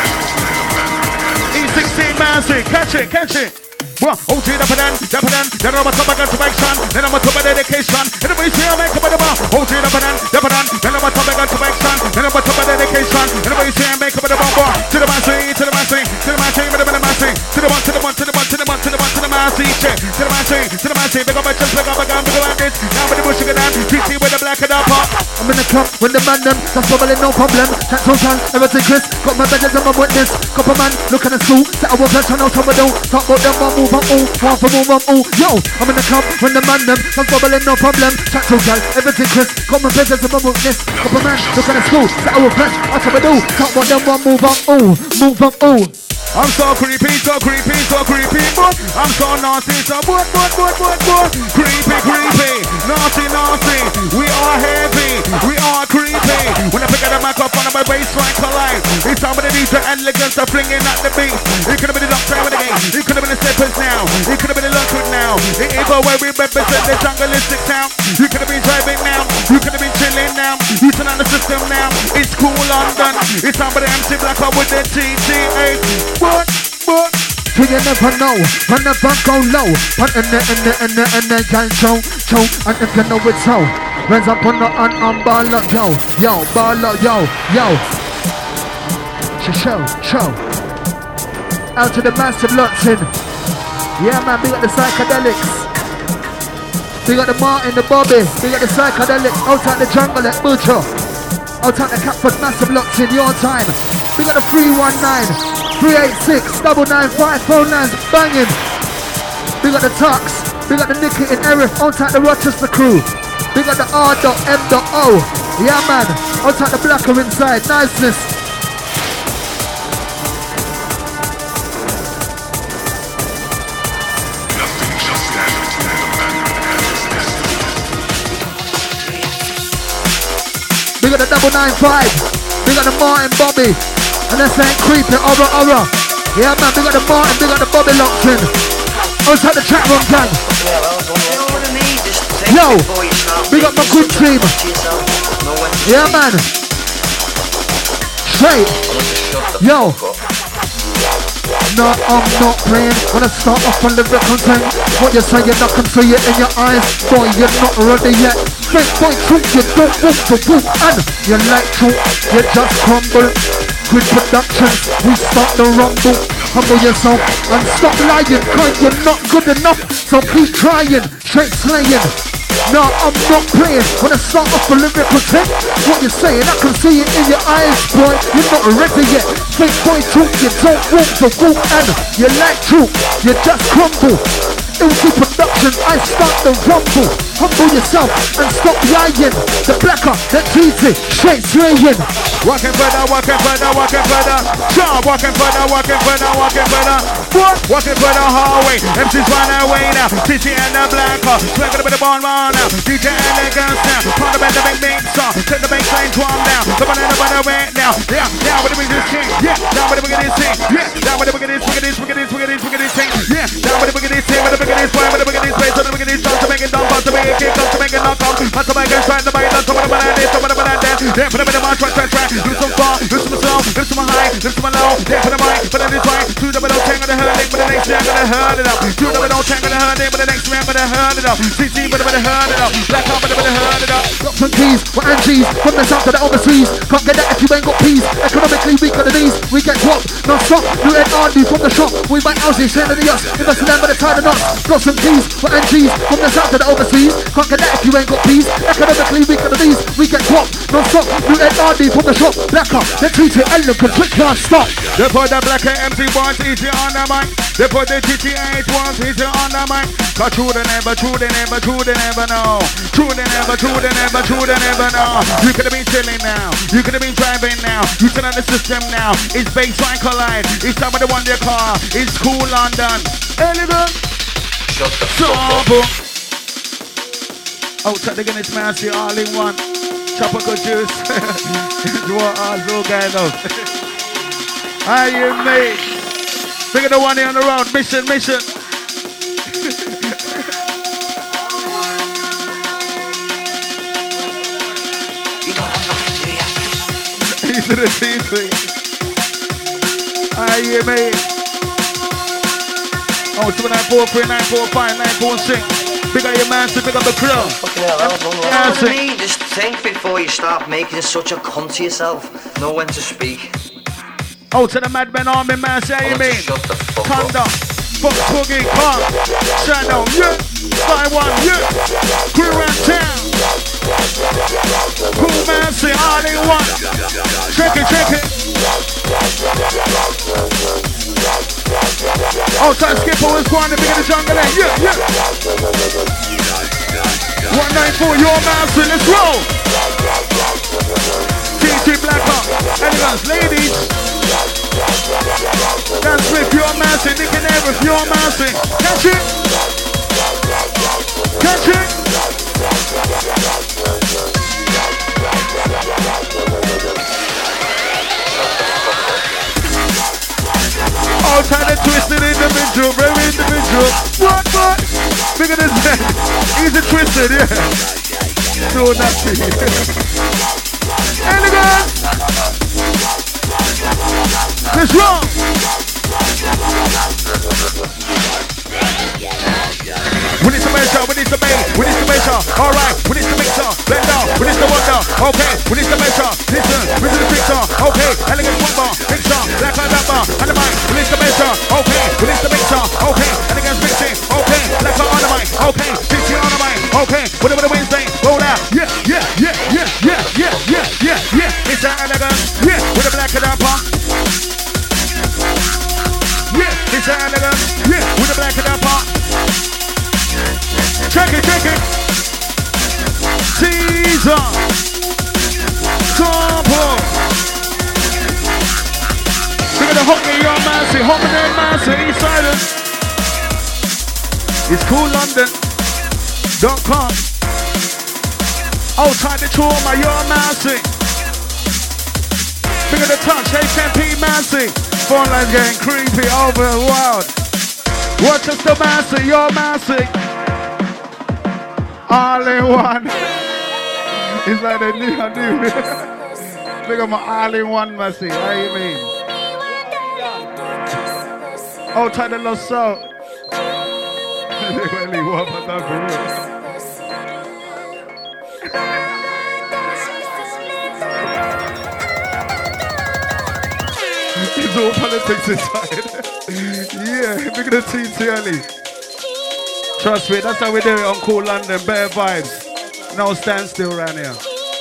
E16 Massey, catch it. Well, oh, gee, then I'm a top of consumption, then I'm a top of dedication. And we see I make up the bar. Oh, gee, then I'm a top of consumption, then I'm a top of dedication. And we see I make up the bar. To the Massey, to the Massey, to the Massey, to the Massey, to the one, to the one, to the one, to the one, to the one, to the Massey, check. To the Massey, to the Massey, big up my chest, big up my gun, big up this. Now with the bush, you get down, TT with the black and up. I'm in the club with the man them, that's probably no problem. Chat total, everything Chris, got my bedrooms and my witness. Couple man, look at the school, set our flesh on out some of them. Talk about them, one move. One for move, yo, I'm in the club when the man them, some bubbling, no problem. Chat to girl, everything Chris, got my business and my weakness. Couple man, look at the school, set our flesh, that's what we do. Talk about them, one move on, I'm so creepy, but I'm so nasty, so what, creepy, nasty, we are heavy, we are creepy. When I pick up the microphone on my baseline collide, it's time for the DJ Elegance are flinging at the beat. It could have been the doctor with the game, it could have been the steppers now, it could have been the Lockwood now. It ain't go where we represent the jungleistic town. You could have been driving now, you could have been chilling now, you turn on the system now. It's cool London, it's time for the MC Black up with the GTA. What? So you never know, when the back go low. Put in the girl chow. And if you know it's so, raise up on the ball up, yo, ball up, yo. Show. Out to the massive lots in. Yeah man, we got the psychedelics. We got the Martin, the Bobby. We got the psychedelics outside the jungle at Mucho. I'll take the Catford massive locked in your time. We got the 319-386-995 phone lines banging. We got the Tux. We got the Nicky and Eric. I'll take the Rochester crew. We got the R.M.O. Yeah, man. I'll take the Blacker inside. Niceness. We got the 995. We got the Martin Bobby. And that's ain't creeping. Aura. Yeah, man. We got the Martin. We got the Bobby locked in. I'll take the chat room gang. Yo, we got my good team. Yeah, man. Straight. Yo. No, I'm not playing. When I start off on the content, what you're saying, I can see it in your eyes. Boy, you're not ready yet. Fake boy, truth, you don't walk the walk. And you like truth, you just crumble. Good productions, we start the rumble. Humble yourself and stop lying, cause you're not good enough. So keep trying, straight slaying. No, I'm not playing. When I start off a lyrical tip, what you're saying, I can see it in your eyes, boy. You're not ready yet. Fake boy truth, you don't walk the walk. And you like truth, you just crumble. Into production, I start the rumble. Humble yourself and stop lying. The Blacker, the cheesy, straight slaying. Walking further. Sharp, walking further. What? Walking further hallway. MC's run away now. TC and the Blacker. Swag with the ball on now. DJ Elegance now. Part of the big song. Take the baseline drum now. Come on and away now. Yeah, now with the biggest thing. Yeah, now with the biggest thing. Yeah, now with the biggest thing. Yeah, now with the biggest thing. With the biggest point, with the biggest place, with the biggest chance to make it down, but to make it kick, to make it knock out, but to make it strike, to make it knock out, to make it dance, yeah, put a bit of my track, do some far, do some slow, do some high, do some low, yeah, put a mic, but then it's right, to the middle, tangle the hurling, but the next year I'm gonna hurt it up, to the middle, tangle the hurling, but the next year I'm gonna hurt it up, CC, but I'm gonna hurt it up, Black Arm, but I'm gonna hurt it up. Got some keys, we're Angie's, from the south to the overseas, can't get that if you ain't got peas, economically weak on the knees, we get dropped, non stop, new Ed Ardy from the shop, we buy houses, send the yachts, invest in them by the time of knots, got some keys, we're Angie's, from the south to the overseas, can't get that if you ain't got peas, economically weak on the knees, we get dropped, non stop, new Ed Ardy from the shop, Blacker, they treat it elegant, quick can't stop. They put the Blacker MC1 easy on the mic, they put the TT8 ones easy on the mic, cause true they never know, true they never know. You could have been chilling now, you could have been driving now, you turn on the system now, it's baseline collide, it's time with the one their car, it's cool London, elegant. Shut the fuck up. Outside the Guinness Massey, all in one. Tropical juice. You want all kind of. How you mate? Bigger the one here on the road. Mission. He's to the TV. How you mate? Oh, 29439459446. Big up your man, so big up the crew. Fucking hell, that was unreal. Me, just think before you start making such a cunt to yourself. Know when to speak. Oh, to the Madman Army man, say you mean? Shut the fuck Conduct, up. Fox Boogie, Kong, Shadow, yeah, Fly One, yeah, Crew and Town. Cool man, say all in one. Check it. Oh, time skip over squad, the big in the jungle, yeah. 194, your master, let's roll. TT Blacker, Elegance, ladies. Dance with your master, Nick and Eric, your master. Catch it. All kind of twisted individual, very individual. What? Bigger than that. He's a twisted, yeah. So nasty. Elegant. Let's roll. We need to measure, alright, we need to mixer, blend out, we need to wonder, okay, we need to measure, listen, we need to picture, okay, elegant wonder, mixer, black and rapper, and the mic, we need to measure, okay, we need to mixer, okay, elegant mixing, okay, black on the mic, okay, TT on the mic, okay, whatever the Wednesday, roll out, yeah. With the black in that part. Check it, check it. Caesar. Sample. Look at the hot in your massy. Hot in their massy. East Island. It's cool London.com. Outside the trauma, you're massy. Big of the touch, HMP massy. Phone line getting creepy over the world. Rochester massy, you're massy. All in one. It's like they knew I knew. Look at my all in one massy. How you mean? Outside the lost soul. Really, what about that for real? It's all politics inside. Yeah, look at the TTLE. Trust me, that's how we do it on Cool London. Bare vibes. No standstill around here.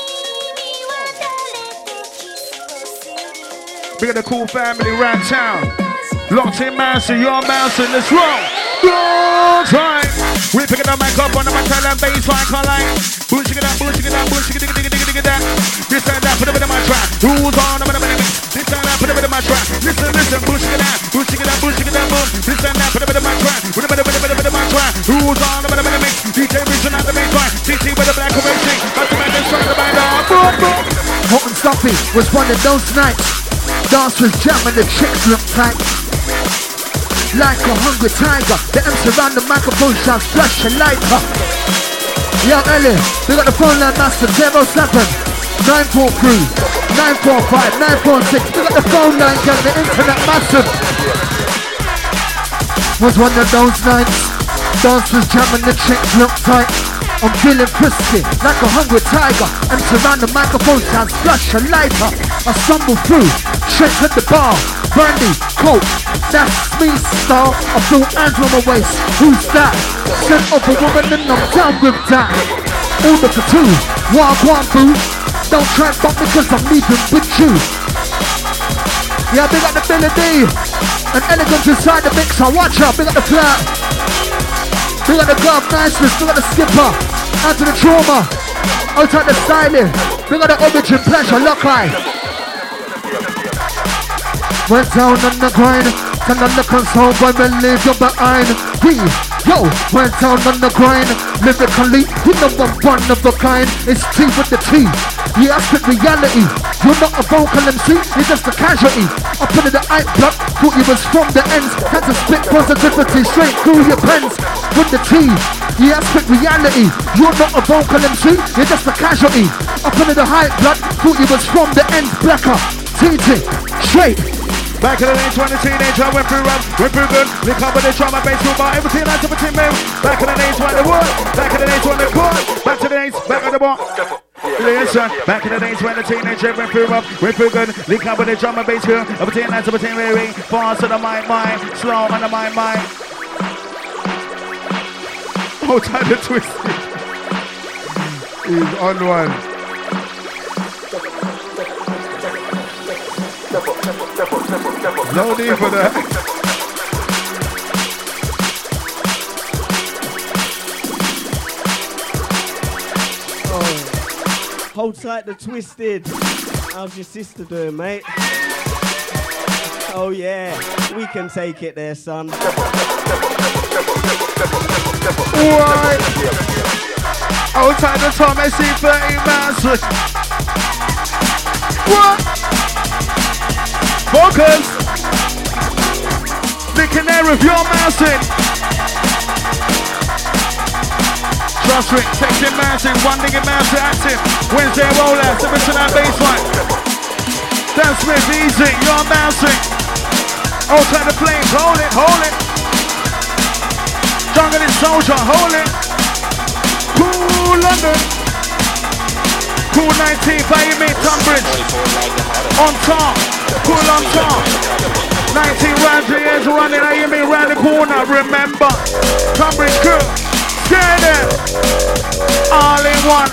Big of the cool family round town. Locked in Mousy, you're Mousy, let's roll. Right. We picking the mic up on the metal and bass line, call line. Bullshit it up, bullshit it up, bullshit it, dig that. This and that, put a bit of my track. Rules on, I'm gonna mix. This and that, put a bit of my track. Listen, bullshit it up, bullshit it up, bullshit it up, boom. This and that, put a bit of my track. Put a bit of my track. Rules on, I'm gonna mix. DJ Vision at the main line. CC with the black racing. That's the man that's trying to bind up. Hot and Stuffy was one of those nights. Dance was jamming, the chicks looked tight. Like a hungry tiger, the M's around the microphone shouts, flash a lighter. Young Ellie, we got the phone line master 07 943 945 946. We got the phone line gang, the internet massive. Was one of those nights. Dance was jamming, the chicks looked tight. I'm feeling frisky, like a hungry tiger. M's around the microphone shouts, flash a lighter. I stumble through, straight to the bar. Brandy, Coke, that's me star. I feel hands on my waist, who's that? Sent of a woman and I'm down with that. Order for two, walk one boo. Don't try and bump me cause I'm leaving with you. Yeah, big up the Billy D. And Elegance inside the mixer, watch out, big up the flat. Big up the glove, niceness, big up the skipper. Out to the trauma, outside the styling. Big up the origin, pleasure, lock eye. Went down on the grind, turn on the console, boy, will leave you behind. Yo, went down on the grind, lyrically, you know I'm one of a kind. It's T with the T, yeah, I spit reality. You're not a vocal MC, you're just a casualty. I put in the hype block, thought you was from the ends. Had to spit positivity straight through your pens. With the T, yeah, I spit reality. You're not a vocal MC, you're just a casualty. I put in the hype block, thought you was from the ends. Blacker, TT, straight. Back in the days when the teenager went through rough, went through good. Lick up with the trauma, bass through bar, everything like everything, man. Back in the days when the wood, back in the days when the court. Back to the days, back at the bar. Listen, back in the days when the teenager went through rough, went through good. Lick up with the drama, bass through, everything like everything, very fast to the mind, slow on the mind. Oh, time to twist it. He's on one. No need for that. Oh, hold tight the Twisted. How's your sister doing, mate? Oh yeah, we can take it there, son. What? Outside the Tom SC30 Massive. What? Focus! The canary of your mountain! Trust me, texting mountain, one nigga mountain active. Wednesday rollout, 7 to 9 baseline. Dan Smith, easy, you're mountain. Outside the flames, hold it. Jungle and soldier, hold it. Cool London. Cool 19, by me, Tunbridge. On top. Cool on top. 19 rounds, the years running, I hear me round the corner, remember. Tunbridge crew, get it. All in one.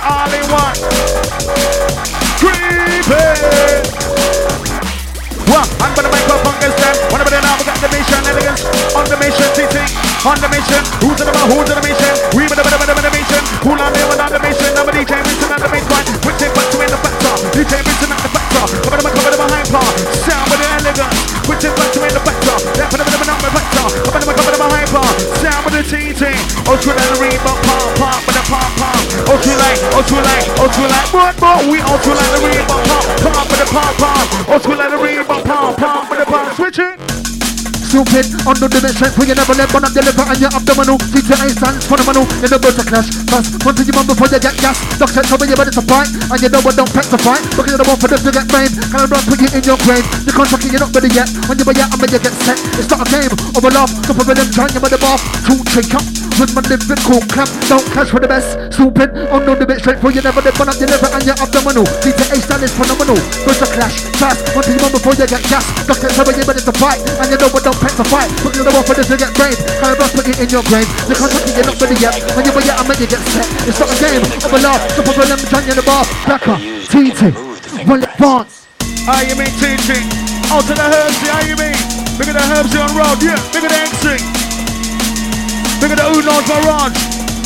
Creepy. Well, I'm gonna make up on this time. Whatever they now, we got the mission, elegance. On the mission, TT, on the mission. Who's on the mission? We with the mission. Who on the mission? I'm a DJ Vincent on the main point. Which take back to in the factor. DJ Vincent at the factor. Cover the behind part. Sound with the elegance. Which take back to in the factor. Left for the factor. Cover the behind part. Sound with the TT. Ultra like the Reebok pump with the pump. Ultra like. What? We ultra like the Reebok pump with the pump. Ultra like the Reebok pump with the pump. Switch it. Stupid, under the strength, we never let one up the liver and your abdominal. CTA stands phenomenal in the butter clash. Fast, run to your mum before you get gas. Doctor told me you're ready to fight, and you know what, don't pack to fight. Because you're the one for them to get fame. Can I run, put you in your grave? The contract, you're not ready yet. When you buy out, and when you get set, it's not a game of a laugh. Couple of them trying you by the bath. Two trick up with my lyrical clamp. Don't clash for the best. Stupid, under the bit straight, for you never let one up the liver and your abdominal. CTA stand is phenomenal. Butter clash, fast, run to your mum before you get gas. Doctor told me you're ready to fight, and you know what, don't pack to fight. Put you the one for this to get brave. Can I run, put it in your grave? The contract, you're not ready yet. When you buy out, and when you get set, it's not a game of a laugh. Couple of them trying you in the bath. Blacker, TT, well advanced. How you mean TT? Out to the Herbsy, how you mean? Look at the Herbsy on road, yeah. Look at the XC. Look at the Unos Barrage.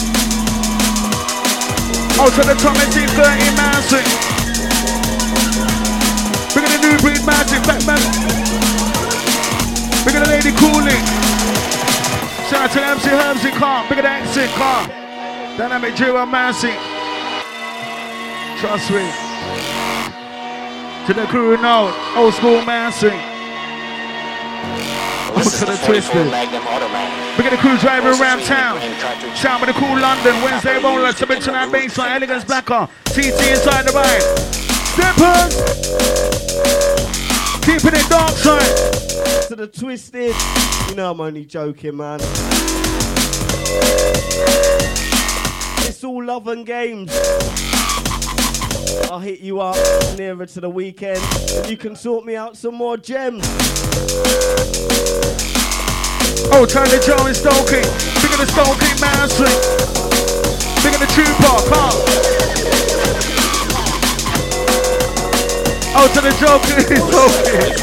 Out to the Tommy T30 Massive. Look at the new breed Massive, Batman. Look at the lady cooling. Shout out to the MC Herbsy car. Look at the XC car. Dynamic duo Massive. Trust me. To the crew now, old school Massing. To the Twisted. Look at the crew driving around town. Shout out to the cool London, Wednesday roller, submit to that baseline, Elegance Blacker, TT inside the ride. Steppers! Keeping it dark side. To the Twisted. You know I'm only joking, man. It's all love and games. I'll hit you up nearer to the weekend and you can sort me out some more gems. Oh, Tyler Joe and Stokey. Big of the Stokey Massive. Big of the Trooper, come. Oh, to the Joker and Stokey.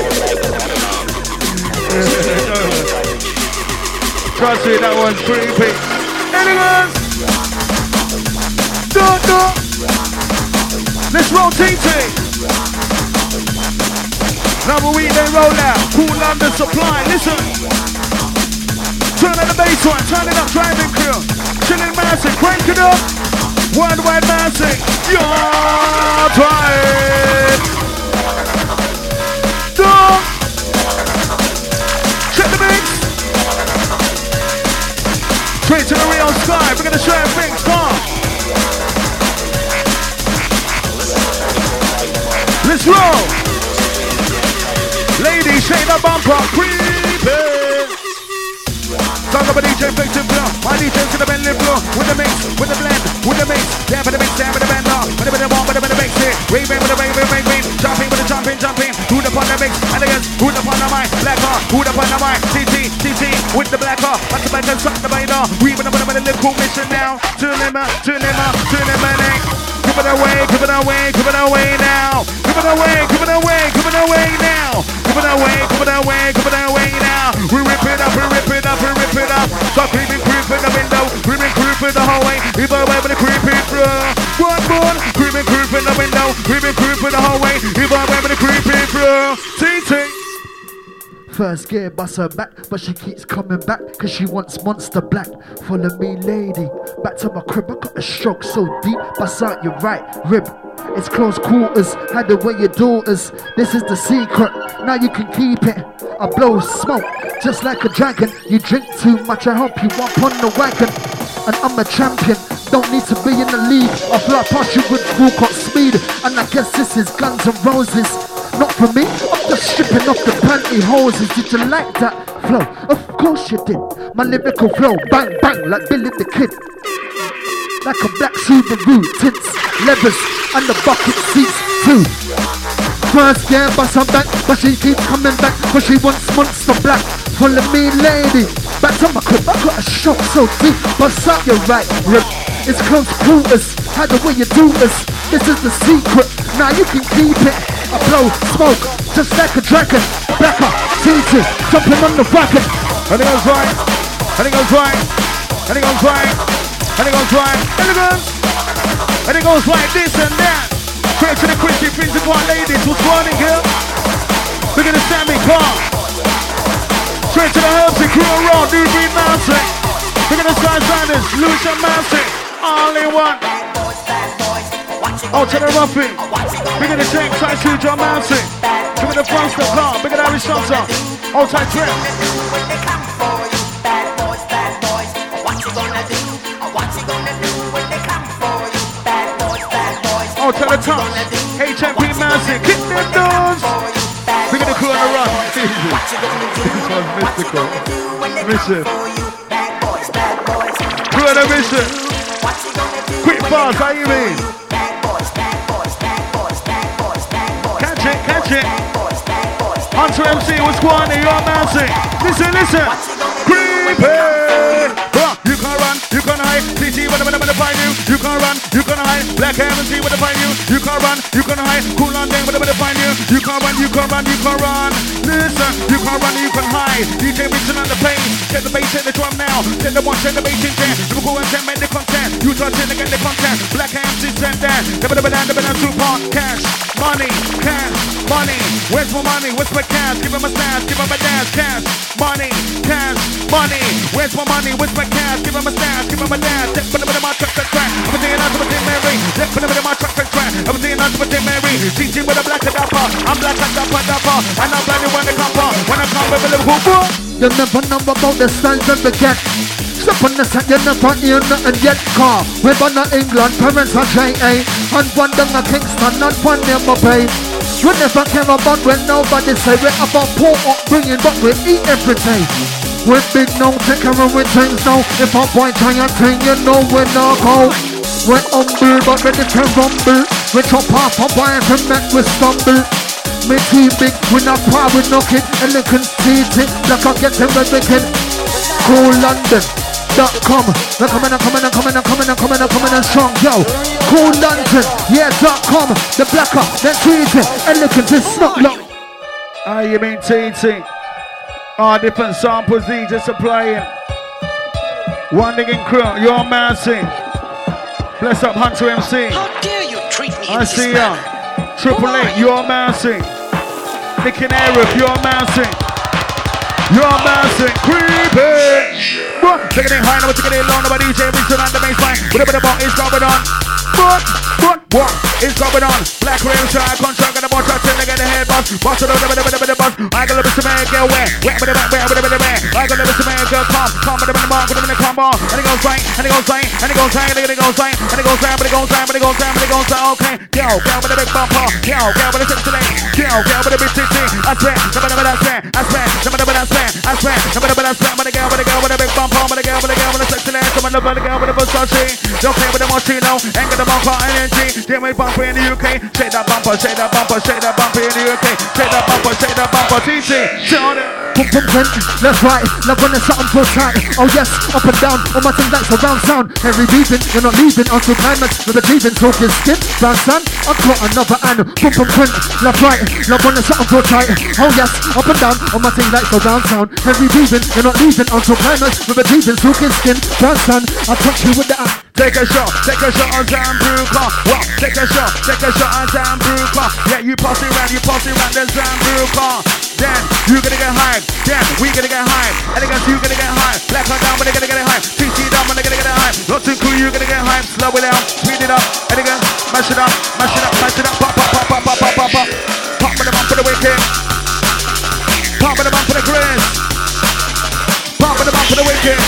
Trust me, that one's pretty big. Anyways, let's roll TT. Another week they roll out. Cool London Supply, listen. Turn on the bass one, turn it up, driving crew. Chilling Massive, crank it up. Worldwide Massive, you're trying. Check the mix. Straight to the real sky, we're gonna share things, come. Let's roll! Ladies, shake the bumper, creeping! Talk about DJ Victor Flow, my DJ's in the Bentley Flow, with the mix, with the blend, with the mix, down for the mix, down for the bend, with the one, with the mix, raving with the raving, jumping with the jumping, who the on the mix, elegance, who the on the mic, blacker, who the on the mic, TT, with the blacker, back to back and suck the biter, we with the cool mission now, to them, give it away, give it away, give it away now, give it away, give it away, give it away now, give it away, give it away, give it away now, we rip it up, we rip it up, we rip it up, start creeping, creeping the window, creeping the hallway, if I were to creeping through, one, creeping the window, creeping the hallway, if I were to creeping through, TT. First gear bust her back, but she keeps coming back, cause she wants Monster Black. Follow me, lady, back to my crib, I got a stroke so deep, bust out your right rib. It's close quarters, hide away your daughters, this is the secret, now you can keep it. I blow smoke, just like a dragon, you drink too much, I hope you up on the wagon. And I'm a champion, don't need to be in the league, I fly past you with full-cut speed, and I guess this is Guns N' Roses. Not for me, I'm just stripping off the pantyhoses. Did you like that flow? Of course you did. My lyrical flow, bang bang like Billy the Kid. Like a black Subaru, tints, levers, and the bucket seats too. First yeah, bust her back, but she keeps coming back, cause she wants Monster Black. Follow me, lady, back to my crib, I got a shock so deep, bust out your right rib. It's close quarters, how the way you do this, this is the secret, now you can keep it. I blow smoke, just like a dragon. Blacker, TT, jumping on the wagon. And it goes right. And it goes right. And it goes right. And it goes right. Elegant. And it goes like this and that. Straight to the Christian principal ladies. What's running here? Look at the Sammy car. Straight to the Herbsy crew around. New Breed Mountain. Look at the Sky Sanders. Lucian Mountain. All in one. Oh, to the Ruffin. Look at the Shank. Try to John Mountain. Look at the Franster car. Look at Harry Johnson. Oh, tight dress. Oh, to the top. HMP Mountain. Kick them doors. Look at the crew on the run. This one's mystical. Mission. Crew on the mission. Quick fast, how you mean? Catch it. Hunter MC, what's going on? You're Mountain. Listen. Creepy. You can run, you can hide. CT when I'm find you. You can run, you can hide. Black MC when I find you. You can run, you can hide. Cool on them when I find you. You can run, you can run. Listen, you can run, you can hide. DJ Vincent on the pain. Set the bass, set the drum now. Set the one, set the bass in there. Liverpool and make the content. You touch it and get the content. Black MC send that. The two-part cash. Money, cash, money. Where's my money? Where's my cash? Give him a stash, give him a dash. Cash, money, cash, money. Where's my money? Where's my cash? Give him a stash, give him a dash. Put him in my truck, track. I'm saying out to Mary. Put him in my truck, track. I'm saying out to Mary. CG with a black dapper. I'm black and dapper. And I'm brand new when I come up. When I come with a little boo. You never know about the styles that we get. Step on the set, you never hear nothing yet. Car, we're born in England, parents are J.A. And one down at Kingston, not one near my bay. We never care about when nobody say we're about poor upbringing, but we eat every day. We're big now, take care of things now. If a boy try a thing, you know we're not go. We're humble, but ready to rumble. We chop off a boy to make we stumble. Me team big, we not proud, we knock it. Elegant city, like I get them with wicked. Cool London.com. They're coming and strong, yo. Cool London, yeah.com. The blacker, then treated. Elegant, it's not long. Ah, you mean TT? Different samples DJ supplying. One digging crew, your Mountain. Bless up Hunter MC. How dare you treat me I see ya. Triple A, your Mountain. Nick and Arif, your Mountain. Your Mountain, creepy. Taking it high, now we're taking it low. Now DJ Vincent on the baseline. Whatever the ball is going on. What is going on? Black Rim Shy, contract and the more trucks and they get the head boss. Boss it over the bus. I got a little bit of man, get wet. Wet with the man. I got a little bit of man, go come with the mark, with the come on. And it goes right, and it goes right, and it goes right, and it goes right, and it goes right, but it goes right, but it goes right, but it goes right. Okay, go with the big bumper. Go with the 6 today. Go with the big 16. I swear, somebody with that swear. I swear, somebody with that swear. I swear, somebody with that swear. But the girl with the big bumper. But the girl with the 6 today. Somebody with the girl with the Versace. Don't play with the Moschino. Ain't got the bumper energy. Then we bumper in the UK. Shake that bumper, shake that bumper, shake that bumper in the UK. Shake that bumper, shake that bumper. TT, shit on it. Left, right, love when there's something so tight. Oh yes, up and down, all my things like surround sound. Every beating, you're not leaving until climax. With the teething, talking skin, brown sun. I've got another hand, left, right, love when there's something so tight. Oh yes, up and down, all my things like surround sound. Every beating, you're not leaving until climax. With the teething, talking skin, brown sun. I touch you with the hand. Take a shot on Zambruka. Wow, take a shot on Zambruka. Yeah, you pass it round the Zambruka. Then you gonna get high. Then we gonna get high. Elegance, you gonna get high. Black on down, but they gonna get high. TT down, but they gonna get high. Not too cool, you gonna get high. Slow it down, speed it up. Elegance, mash it up. Pop. Pop with the bump for the wicked. Pop with the bump for the Chris. Pop with the bump for the wicked.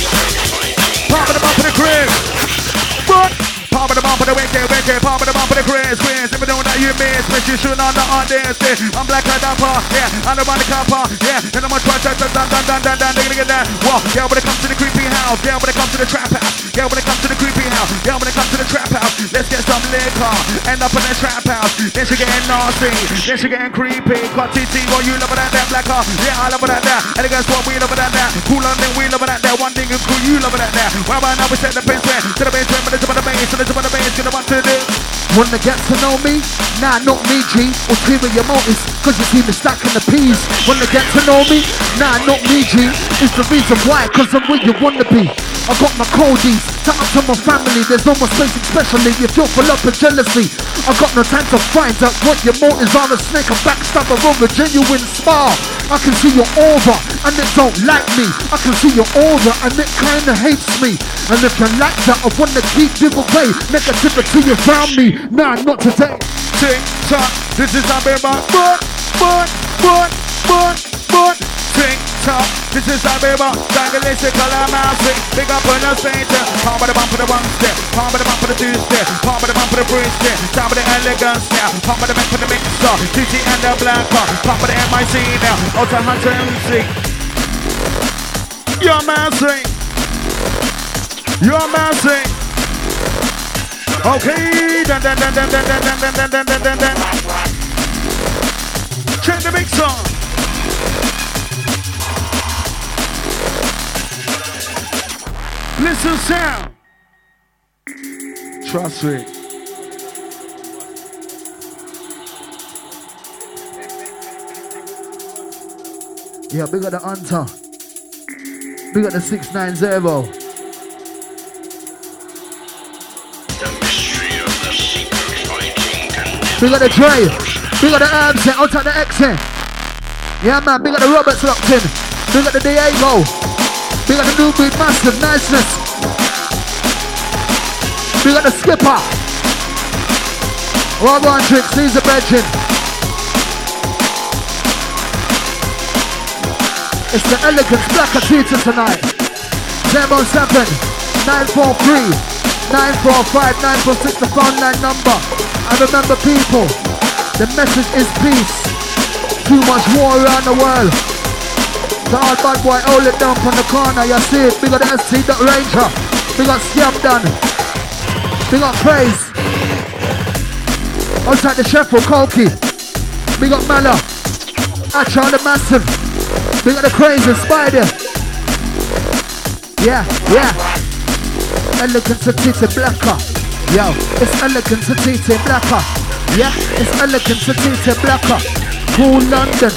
Pop with the bump for the Chris. Pop with the bump for the wicked. Pop with the bump for the Chris. If you know that you miss, you should not on this. I'm black like that part, yeah. I'm the money copper, yeah. And I'm gonna try to dun. They're gonna get that. Whoa, yeah, when it comes to the creepy house, yeah, when it comes to the trap house, yeah, when it comes to the creepy house, yeah, when it comes to the trap house, let's get some liquor. End up in the trap house. Then she getting nasty, then she getting creepy. Got TT, well, you love it at that black car, yeah, I love it at that. And guess what, we love it at that. Cool on then we love it at that. One thing is cool, you love it at that. Well, by now we set the pace to the basement, but it's about the bass, and it's about the bass, gonna want to do. Wanna get to know me? Nah, not me, G. Ulterior motives, cause you see me stacking the peas. Wanna get to know me? Nah, not me, G. It's the reason why, cause I'm where you wanna be. I got my coldies, tap up to my family. There's no more space, especially if you're full up of jealousy. I got no time to find out what your motives are. A snake, a backstabber, or a genuine smile. I can see your aura, and it don't like me. I can see your aura, and it kinda hates me. And if you like that, I wanna keep you away. Negativity around me, nah, not today. Tick tock, this is a baby. Tick tock, this is a baby. Diagonalistic color mousing. Big up on the stage. Palm of the bump for the one step. Palm of the bump for the two step. Palm of the bump for the three step. Top of the elegance now. Palm of the back for the mixer. TT and the black car. Palm of the MIC now. Ultra Hunter MC. You're massing. You're massing. Okay, dun. Check the mixer. Listen sound. Trust me. Yeah, big up the Hunter. Big up the 690. Big up the Dre. Big up the Herbs. Out of the X. Yeah, man. Big up the Roberts locked in. Big up the Diego. Big up the New Breed Massive Niceness. Big up the Skipper. Well done, Tricks. He's a virgin. It's the Elegance Black Theatre tonight. 07 943 945 946, the phone line number. And remember, people, the message is peace. Too much war around the world. The old bad boy, hold it down from the corner, you see it. Big up the SC Ranger. Big up Scam Done. Big up Praise. Outside the Sheffield Koki. Big up Mala. Acha the Massive. Big up the Crazy Spider. Yeah. Elegance of Titi Blacker. Yo, it's Elegance of Titi Blacker. Yeah, it's Elegance of Titi Blacker. Cool London.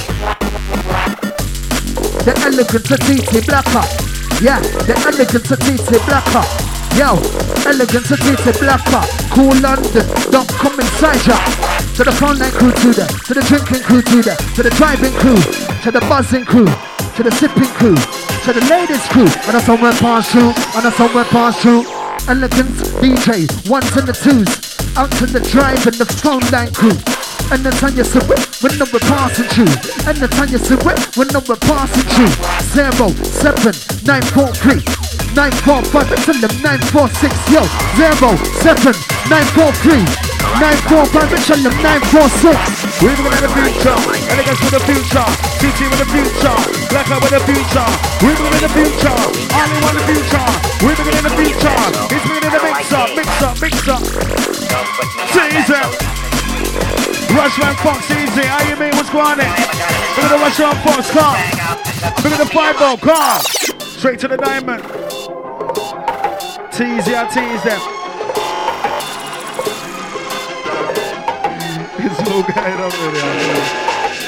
The Elegance of Titi Blacker. Yeah, the Elegance of Titi Blacker. Yo, Elegance of Titi Blacker. Cool London, don't come inside ya. To the phone line crew to there, to the drinking crew to there, to the driving crew, to the buzzing crew, to the sipping crew, to the ladies crew. And that's somewhere pass through, and that's somewhere pass through. Elegance DJ, ones and the twos, out to the drive and the phone line crew. And the time you see it, when no we're passing through. And the time you see it, when no we're passing through. 07 943 945, it's in them 946, yo. 07 943 945, it's in them 946. We're looking at the future, Elegance with the future, TT with the future, Blacker with the future. We're looking at the future, only one the future. We're looking at the future, it's bringing in the mixer. Season. Rushman Fox, easy. How you mean? What's going on? Look at the Rushman Fox, come. Look at the 5-0, come. Straight to the diamond. Tease, I tease them. It's so good up there.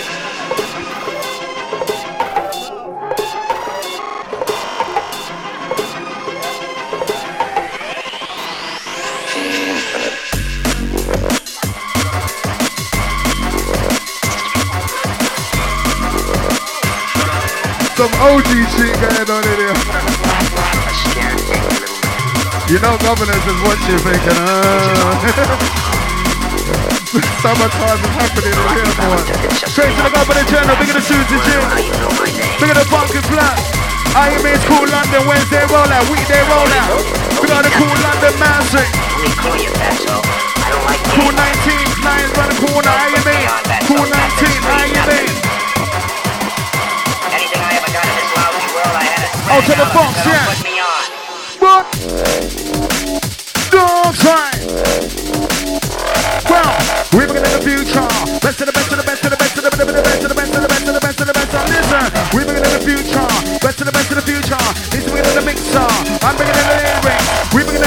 Some OG shit going on in here. You know governors is watching thinking, sabotage is happening in here, boy. Straight to the governor general, big of the Susie G. Big of the Pumpkin Flat. I am in Cool London, Wednesday rollout, weekday rollout. We got the Cool London Magic. Cool 19, 9 round the corner, how you mean? Cool 19, how you mean? Out to the box, yeah. What? Don't try. Well, we're looking at the future. Best of the best of the best of the best of the best of the best of the best of the best of the best of the best. Listen, we're looking at the future. Best of the best of the future. He's bringing in the mixer. I'm bringing in the lyrics. We're bringing in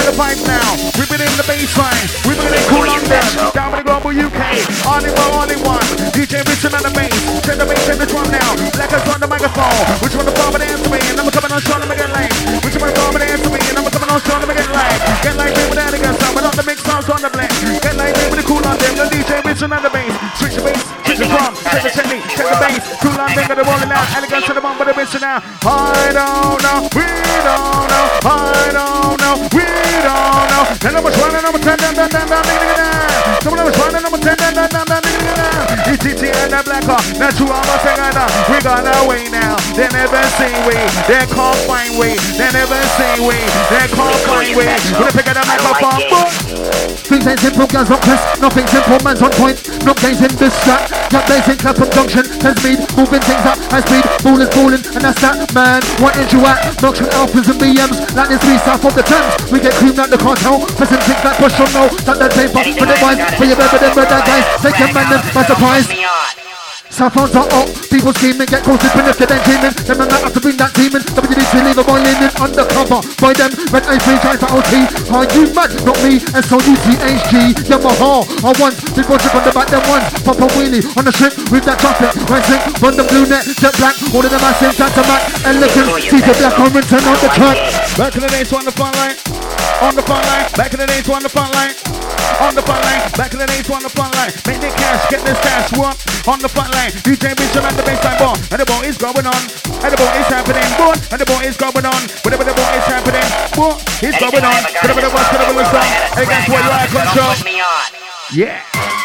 the pipe now. We've been in the baseline. We've been in cool London. Down with the global UK. All in one. DJ Richard on the bass. Send the bass, send the drum now. Black us on the microphone. Which one the farmer dance to me? And I'm coming on strong to make it late. Which one the farmer dance to me? And I'm coming on strong to make it late. Get like me with that again. But on the mix sounds on the blend. Get like me with the cool London. The DJ Richard on the bass. Switch the bass. Switch the drum. Check the technique. Check the bass. Cool London. Got the rolling out. Elegance to the bump of the bitch now. I don't know. We don't know. I don't know. We don't know. Then number 1 and number 10. Someone was running number 10. ETT and the black car. Now 2 hours together. We got away now. They never see we. They can't find we. They never see we. They can't find we. When they pick up the microphone. Things ain't simple, guys, not press. Nothing simple, man's on point. Not days in this strap. Got days in Clapham Junction. 10 speed, moving things up. High speed, ballers balling. And that's that, man. What inch you at? Knox with Alphas and BMs. Like this we south of the Thames. We get creamed like the cartel. Pressing things like push on no. That paper. For the wise. For your better than that guys. Take your man by surprise. Saffrons are up, people scheming, get close to if they then dreaming. Them and that have to bring that demon. WDC leave a boy in undercover. By them, red A3 tries for OT. Are you mad? Not me, SOUTHG. Yamaha, I want, big boy trip on the back, them ones. Pop a wheelie on the strip with that traffic. Right slip, run the blue net, jet black. All of them massive, that's a Mac. Elegant, see the black on turn on the track. Back in the days, on the front line. On the front line, back in the days, on the front line. On the front line, back in the days, on the front line. Make the cash, get this cash, what? On the front line, DJ Vision and the baseline bar. And the ball is going on. And the ball is happening, what? And the ball is going on. Whatever the ball is happening, what? It's going on. Whatever the ball's going on. And guess what? You are control. Yeah.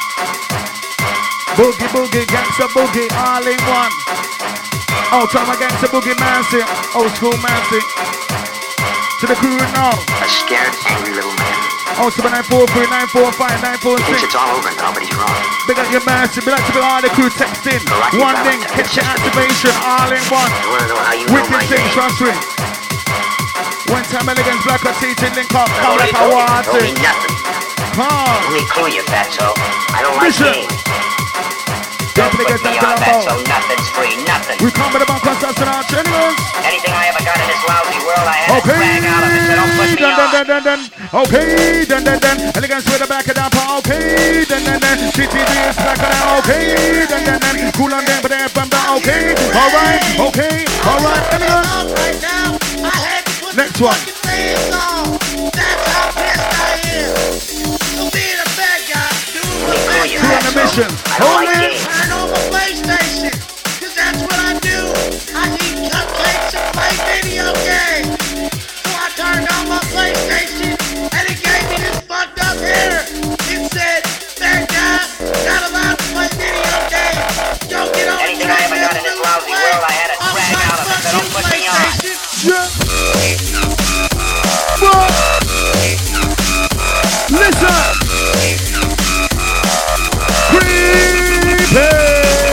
Boogie, boogie, gangsta boogie, all in one. Oh, tell my gangsta boogie, Massey. Old school Massey. To the crew now. A scared, angry little man. Oh, 943, 945, 946. He thinks it's all over now, but he's wrong. Big up your massive, big up to all the crew texting. One thing, get your activation, all in one. I want to know how you Wicked thing, trust me. One time elegance, black or teaching, link up, come like I want Don't it. mean nothing. Come. Only clue you, fatso. I don't like Listen. games. Don't put me on that, so nothing's free, nothing. We come with the bump class and our channels. Anything I ever got in this lousy world, I had to drag out of it, so don't put me on. Dun. Okay, dun. Elegance with the back of that part. Okay, dun. CTV is back of that. Okay, dun. Cool on them, but they're from the okay. Alright, elegance. Right now, I had to put Next the one. fucking fans on. That's how pissed I am. So being a bad guy, doing the bad Who on the guy. mission? I don't Hold like it. games. Turn on my PlayStation, cause that's what I do. I eat cupcakes and play video games. So I turned on my PlayStation and it gave me this fucked up error. It said, bad guy, not allowed to play video games. Don't get on the Anything I ever got in this lousy world, I had to drag out of it, so don't put me on. Yeah. What? Listen. Creepy.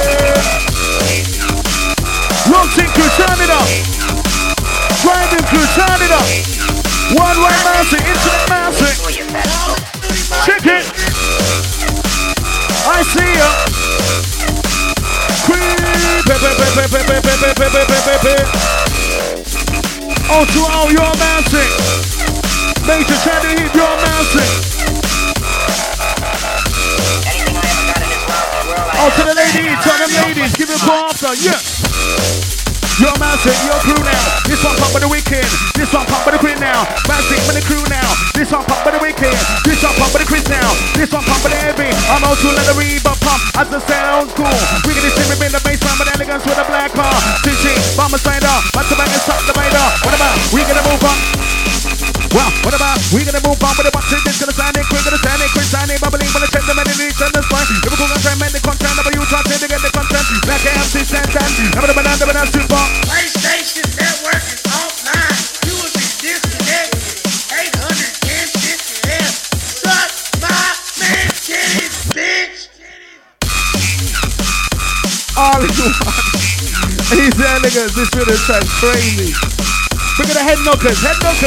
Launching crew, turn it up. Driving crew, turn it up. One way mousing, internet mousing. Clue you, fatso. Check it. I see ya. Oh, to all your mousing. Major trying to hit your mousing. Anything I ever got in this lousy world, I Oh, had to the drag ladies, out to of them it, so don't ladies, put give me it a on. call after, yeah. Your mousing, your crew now. This one pump with the weekend. This one pump with the queen now. Mousing with the crew now. This one pump with the weekend. This one pump with the Chris now. This one pump with the heavy. I'm out to let the reverb pump as the sounds cool. We get this thing in the baseline with elegance with a black car. CG, bomber slider, back to back and stop the rider. What about we gonna move on? Well, what about we gonna move on with the box? It's gonna sound it, quick, gonna sound it, quick, sound it, bubbling, wanna check the men in each other's fine. If we're gonna try and make the content, but you try to get the content. Like MC Santan, never the banana super. PlayStation Network is offline. You will be disconnected. 850 M. Suck my man titties, bitch. All in one. These elegance, this video sounds crazy. Look at the head knockers.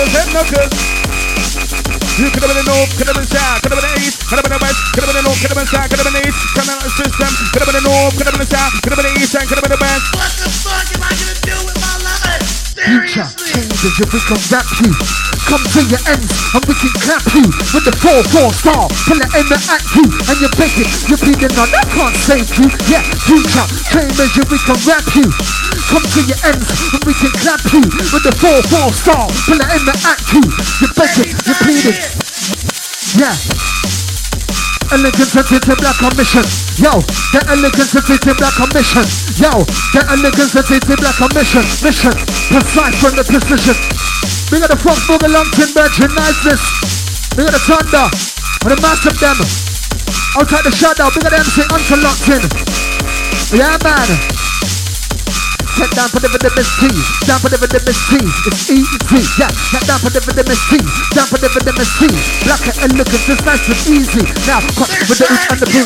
You could have been the north, could have been the south, could have been the east, could have been the west, could have been the north, could have been the south, could have been the east, could have been the system, could have been the north, could have been the south, could have been the east, and could have been the west. What the fuck am I gonna do with my life? Seriously. Chambers if we can rap you. Come to your ends and we can clap you with the 4-4 star. Pull it in the at you and you're begging, you're pleading on. I can't save you. Yeah, future Chambers if we can rap you. Come to your ends and we can clap you with the 4-4 star. Pull it in the at you. You're begging, you're pleading. Yeah. Elegance and Titty Black on mission. Yo, the elegance and Titty Black on mission. Yo, the elegance and Titty Black on mission. Mission, precise from the precision. We got the front booger Longton Virgin niceness. We got the thunder and the mass of them. Outside the shadow, we got the MC unto Longton. Yeah man. Get down for the Miss T, down for the Miss T. It's easy, yeah. Get down for the Miss T, down for the Miss T. Black and elegant, it's nice and easy. Now, cut with the oot and the boot.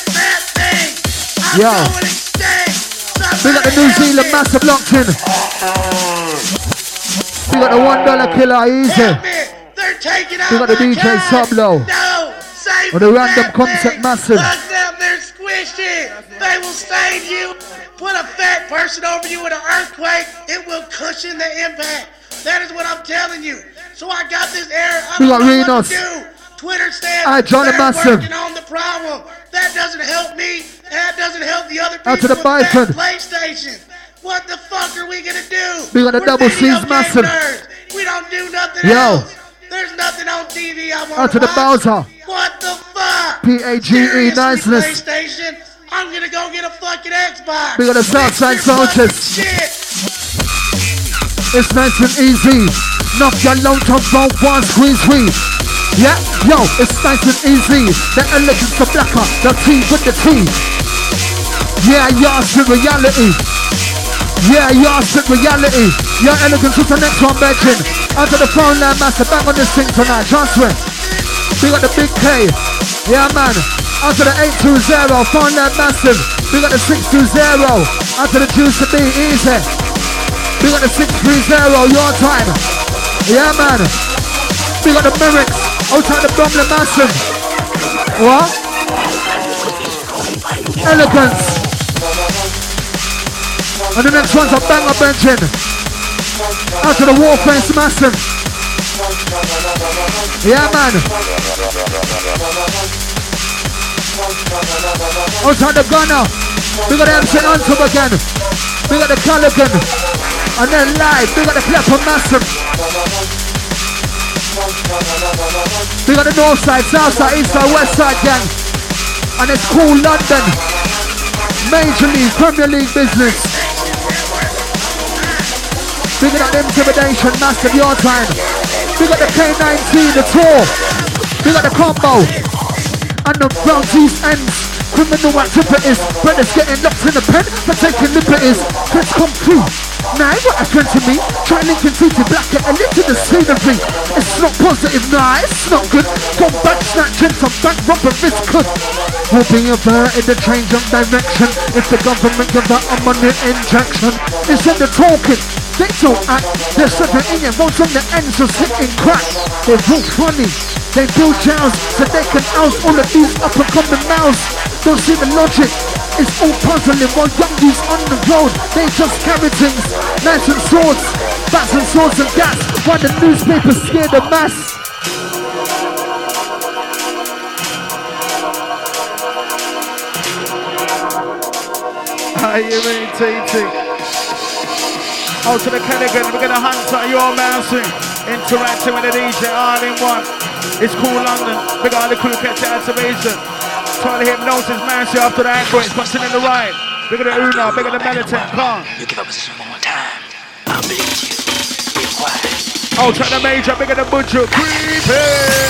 Yo, we got the New Zealand massive Longton. We got the $1 killer easy. We got the DJ Sublo. Or the random concept massive. They're squishy. They will save you. Put a fat person over you with an earthquake, it will cushion the impact. That is what I'm telling you. So I got this error. I don't know what to do. Twitter said they're working on the problem. That doesn't help me. That doesn't help the other people out to the with that PlayStation. What the fuck are we gonna do? We got a double C's massive. We don't do nothing else. There's nothing on TV I want out to the Bowser. What the fuck? PAGE niceness. PlayStation. I'm gonna go get a fucking Xbox. We got the Southside Soldiers. It's nice and easy. Knock your long top roll, one squeeze we. Yeah, yo, it's nice and easy. The elegance of blacker, the T with the T. Yeah, yours with reality. Yeah, yours with reality. Your elegance is the next one, Virgin. Onto the phone line, master, back on this thing tonight, transfer. We got the big K. Yeah, man. Onto the 820, phone line massive. We got the 620. Onto the juice to be easy. We got the 630, your time. Yeah, man. We got the Merricks. Outside the Bromley massive. What? Elegance. And the next one's a banger benching. Out to the Warface massive. Yeah, man. Outside the Gunner. We got the MC Anthem again. We got the Callaghan. And then live, we got the Klepper massive. We got the North Side, South Side, East Side, West Side gang. And it's Cool London. Major League, Premier League business. We got the Intimidation, massive, your time. We got the K19, the tour. We got the combo. And the Brown East ends. Criminal activities. Brothers getting locked in the pen for taking liberties. Let's come through. Nah, what happened to me? Try linking City Black, get a link to the scenery. It's not positive, nah, it's not good. Come back snatching some bank robberies could. Will be averted the change of direction if the government give that a money injection. Instead of talking, they don't act. They're slipping in your votes on the ends just hitting crack. They're real funny. They build jails so they can oust all of these up and coming mouths. Don't see the logic. It's all puzzling while young dudes on the road. They just carry things, knives and swords, bats and swords and gas. While the newspapers scare the mass. How you mean, TT? Out to the Callaghan, we're gonna hunt at your mousing. Interacting with the DJ all in one. It's Cool London, big all the crew catch activation. Trying to hypnosis Mancy after the Android, busting in the right. Bigger the Una, bigger the Militant, come. You give up position one more time, I'll bleed you. Be quiet. Ultra the Major, bigger the Butcher, creeping.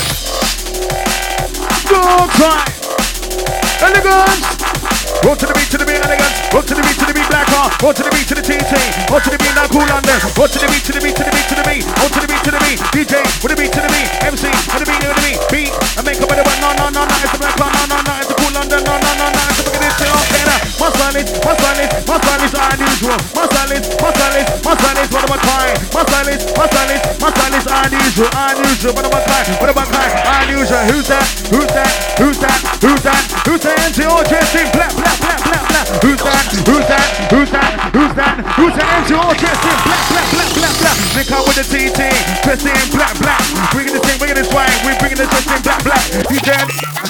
Good time. Elegance. Roll to the beat, elegance. Roll to the beat, black heart. Roll to the beat, to the TT. Roll to the beat, now Cool London. Roll to the beat, to the beat, to the beat, to the beat. Roll to the beat, DJ, with the beat, to the beat. MC, with the beat, beat. And make up with the one, no, it's a black heart, no, it's a Cool London, no, it's a look at this thing, okay, now. My style is unusual. My style is what am I crying? My style is unusual, what am I crying? Unusual, who's that? MC all dressed in black. Who's that? MC all dressed in black. Nick out with with the TT. Dressed in black, black. Bringing the thing, bringing the swag. We're bringing the dress in black, black. You dead?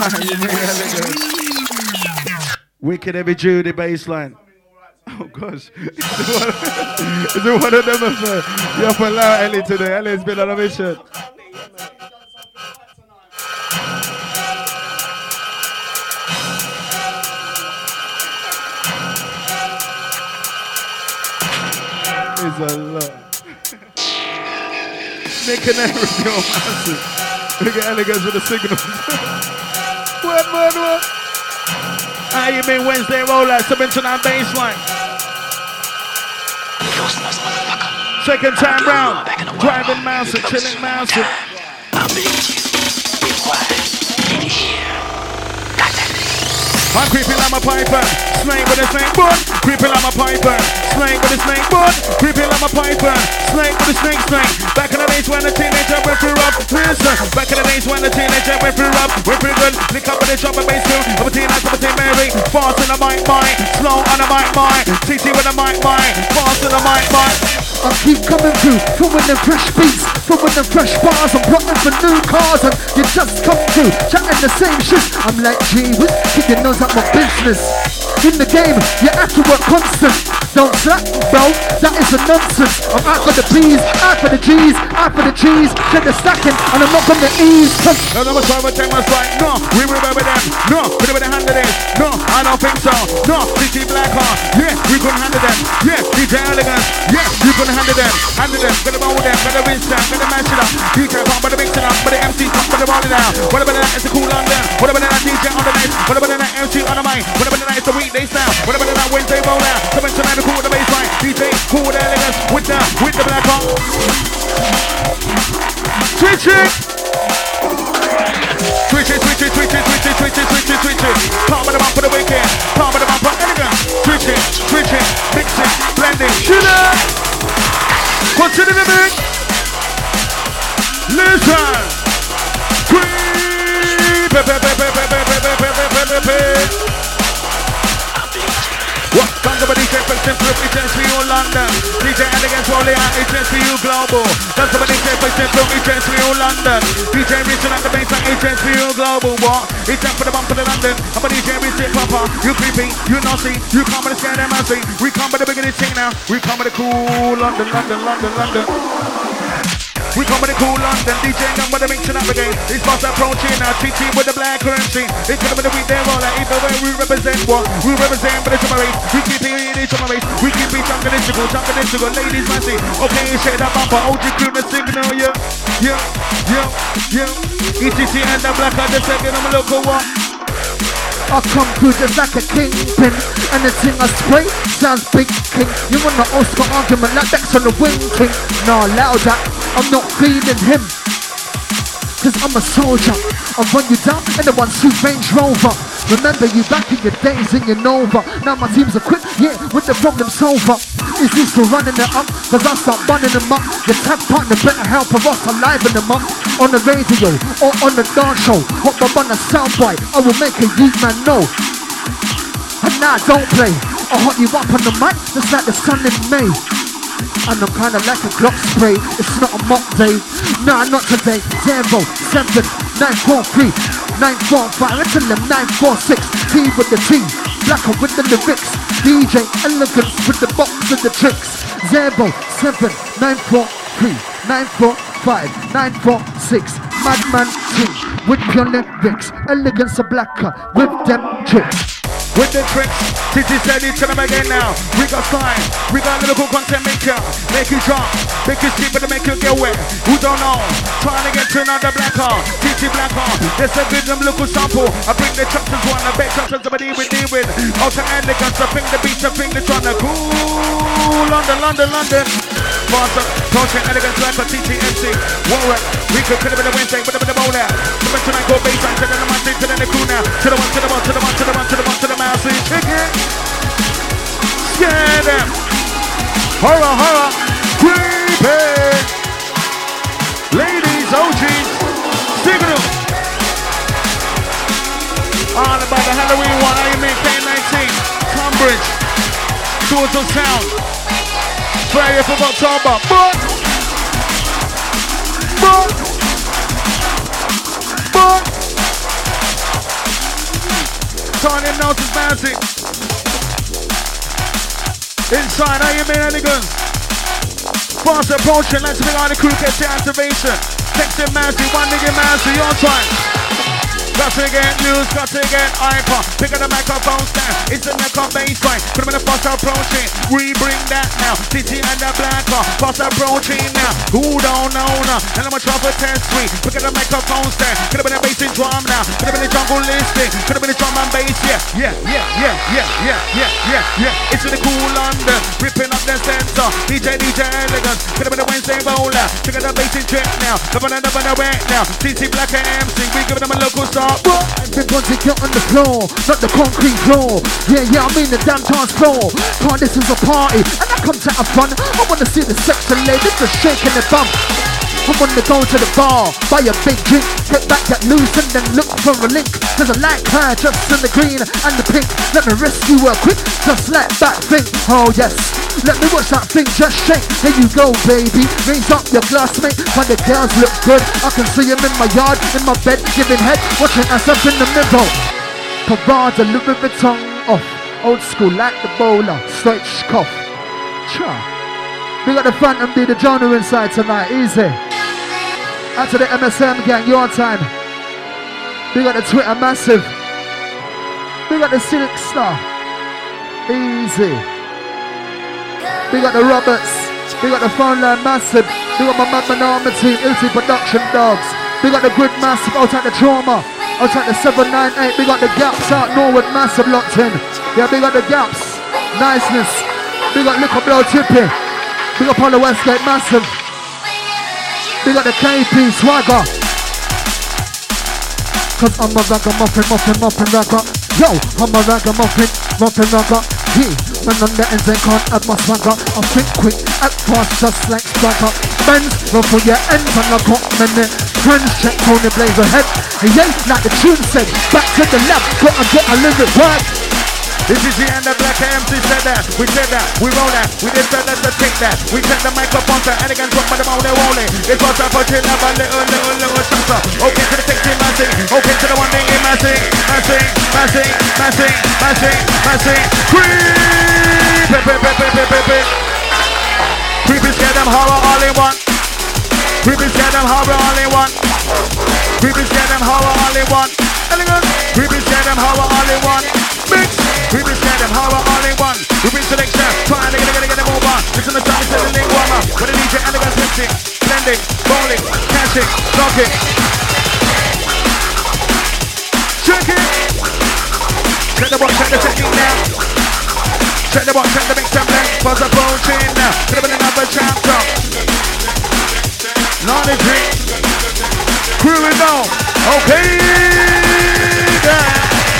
Wicked Heavy Duty baseline. Oh gosh. Is it one of them? You have to allow Ellie today. Ellie's been on a mission. It's a lot. Nick and Eric, you're massive. Look at Elegance with the signals. What? How you been Wednesday rollout, 7-9 baseline. Second time round, driving mouse and chilling mouse. I believe you. Be quiet. Did you hear? Got that? I'm creeping like my python, snake with a snake butt. Creeping like my python, snake with a snake butt. Creeping like my python, snake with a snake. Back in the days when the teenager went through up. Listen, back in the days when the teenager went through up. Went through good, lick up with the drum and bass too. I'm a teen, I'm a teen Mary. Fast in the mic, slow on the mic, TT with the mic, fast in the mic. I keep coming through, throwing them fresh beats, throwing them fresh bars. I'm plotting for new cars and you just come through, chatting the same shit. I'm like, gee whiz, keep your nose out my business. In the game, you have to work constant. Don't slack, bro, that is a nonsense. I'm out for the P's, out for the G's, out for the cheese. Check the stacking, and I'm not gonna ease. No, number 12, take my strike. No, we remember them. No, we never handle this. No, I don't think so. No, DJ Blackheart. Yeah, we couldn't handle them. Yeah, DJ Elegance. Yeah, you couldn't handle them. Handle them, gotta bowl them, gotta rinse them, gotta mash it up. DJ pump, gotta mix it up, but the MC pump, gotta roll it down. What about that? It's a cool London. What about that DJ on the night? What about that MC on the mic? What about that? It's a weekday sound. What about that Wednesday rollout? 7-9, cool with the baseline. DJ, cool with the Elegance, with the Blackheart. Switch it. Switch it. Palm of the bump for the weekend. Palm of the bump for Elegance. Switch it, mix it, blend it. Shoot it. Consider the mix. Listen. What? Come to my DJ Fiction Group, it's just for you London. DJ Elegance rolling out, it's just for you global. Come to my DJ Fiction Group, it's just for you London. DJ Richard at the baseline, it's just for you global. What? It's just for the bump for the London. I'm a DJ Richard Papa. You creepy, you naughty, you come with the scare them and see. We come with the big of this thing now. We come with the cool London. We come with the cool London, DJ Young with the mixing up again. It's fast approaching now, TT with the black currency. It's gonna be the week they roll out, either way we represent what? We represent for the summer race. We keep it in the summer race. We keep it chunking in sugar, ladies massy. Okay, shake that bumper, OG crew the signal, yeah. ETC and the black are the second, I'm a local what? I come through just like a kingpin, and the thing I spray sounds big king. You want the Oscar argument like Bex on the wing king? Nah, allow that, I'm not feeling him, cause I'm a soldier. I'll run you down in the 1-2 Range Rover. Remember you back in your days in your Nova. Now my teams are quick, yeah, with the problem solver. Is this for running it up? Cause I start running them up. Your tag partner better help of us liven them up. On the radio or on the dance show. Hop up on the soundbite, I will make a youth man know. And now don't play, I'll hot you up on the mic just like the sun in May. And I'm kinda like a Glock spray, it's not a mock day. Nah, not today. 0, 7, 9, 4, 3, 9, 4, 5, it's in them 9, 4, 6. T with the T, Blacker with the lyrics. DJ Elegance with the box and the tricks. 0, 7, 9, 4, 3, 9, 4, 5, 9, 4, 6. Madman T with your lyrics. Elegance a Blacker with them tricks. With the tricks, Titi said it's gonna again now. We got sign, we got a little content maker. Make you jump, make you skip and make you get wet. Who don't know? Trying to get to another Blackheart, Titi Blackheart. There's a good little sample. I bring the chops as one, I bet chops as somebody we deal with. Out to Elegance, I bring the beats, I bring the trying to cool London. Faster, Coaching Elegance like a TTMC. Warwick, we could have been a Wednesday, but a bit of roll out. So much tonight, go baseline, to the man, to the crew now. To the one, to the one, to the one, to the one, to the one, to the man. See, chicken, scare them, horror, creepy, ladies, OGs, signal. All about the Halloween one, how you mean, K19, Tunbridge, Swords of Sound, Friday of October, but on in Nelson's Magic. Inside, how you mean, elegance? Fast approaching, let's bring on the crew, get the activation. Texting Magic, one nigga Magic, your time. Got to get news, got to get icon. Pick up the microphone stand, it's the neck on baseline. Put them in the fast approaching, we bring that now. TT and the black car, fast approaching now. Who don't know now? And I'm a trouble test suite. Pick up the microphone stand, could have been a bass in drum now. Could have been a jungle listing, could have been a drum and bass, yeah. It's in the cool London, ripping up the center. DJ Elegance, could have been a Wednesday bowler. Check out the bass in trip now, never wet now. TT Black and MC, we giving them a local star. Everybody get on the floor, not the concrete floor. Yeah, I mean the damn dance floor. Can't this is a party, and I come to have fun. I wanna see the sexy ladies just shaking the bum. I wanna go to the bar, buy a big drink, get back, get loose, and then look for a link. Cause I like her just in the green and the pink. Let me rescue her quick, just like that thing. Oh yes, let me watch that thing just shake. There you go, baby, raise up your glass, mate. When the girls look good, I can see them in my yard, in my bed, giving head, watching myself in the middle. Parade, a little bit tongue off. Old school like the bowler, straight cough. Cha. We got the front and be the genre inside tonight, easy. Out to the MSM gang, your time. We got the Twitter massive. We got the Silk Star. Easy. We got the Roberts. We got the Phone Line massive. We got my Madman Army team, Ilty Production Dogs. We got the Grid massive, out at the Trauma. Out at the 798. We got the Gaps out Norwood massive locked in. Yeah, we got the Gaps. Niceness. We got Liquor Blow Tippy. We got Polo Westgate massive. We got the KP Swagger. Cause I'm a ragamuffin ragga. Yo, I'm a ragamuffin ragga. He, when on the ends they can't add my swagger. I think quick, act fast just like Swagger. Benz, run for your ends and I got many friends. Check Tony Blaze ahead. And yeah, like the tune said, back to the left, gotta get a little right. This is the end of Black MC said that. We said that, we roll that, we just said let's take that. We take the microphone to Elegance, rock by the mouth, they rolling. It's what's up, but you have a little shooter. Okay to the texting, massing. Okay to the one thing in massing. Creep is get them horror all in one. Creep is get them horror all in one. Creep is get them horror all in one. Elegance. Creep is get them horror all in one. Mix. We been scared them horror all in one. We been selection, trying to get them over. Listen to the sound, it's the link warmer. When the DJ Elegance mixing, blending, bowling, catching, knocking. Check it. Check the box, check the technique now. Check the box, check the mix and blend. Fast approaching now. Could have been another chapter. Not a drink. Crew it down. Okay. Yeah.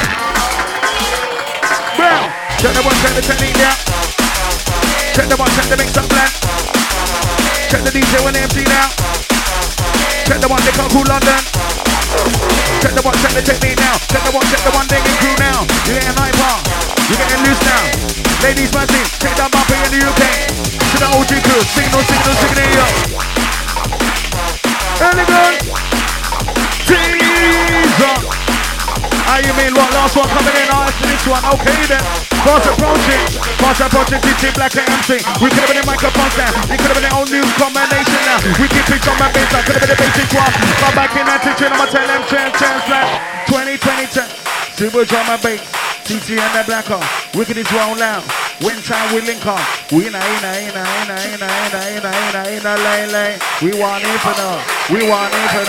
Check the one, check the technique now. Check the one, check the mix up blend. Check the DJ when empty now. Check the one, they can't cool London. Check the one, check the technique now. Check the one, they get crew now. You're getting hyper, you're getting loose now. Ladies, my team, check that bumper in the UK. To the OG crew, signal, yo. Elegant. Teaser. How you mean what? Last one coming in after this one. Okay then. Fast approaching, TT Black and MC. We could have been in microphone stand. We could have been in own new combination now. We keep it on my bass. I could have been the basic one. Come back in that teaching. I'ma tell them chance like 2020. Super drum and bass. TT and the Black on. Wicked is roll out. When time we link on. We in a lay. We want it for now. We want it for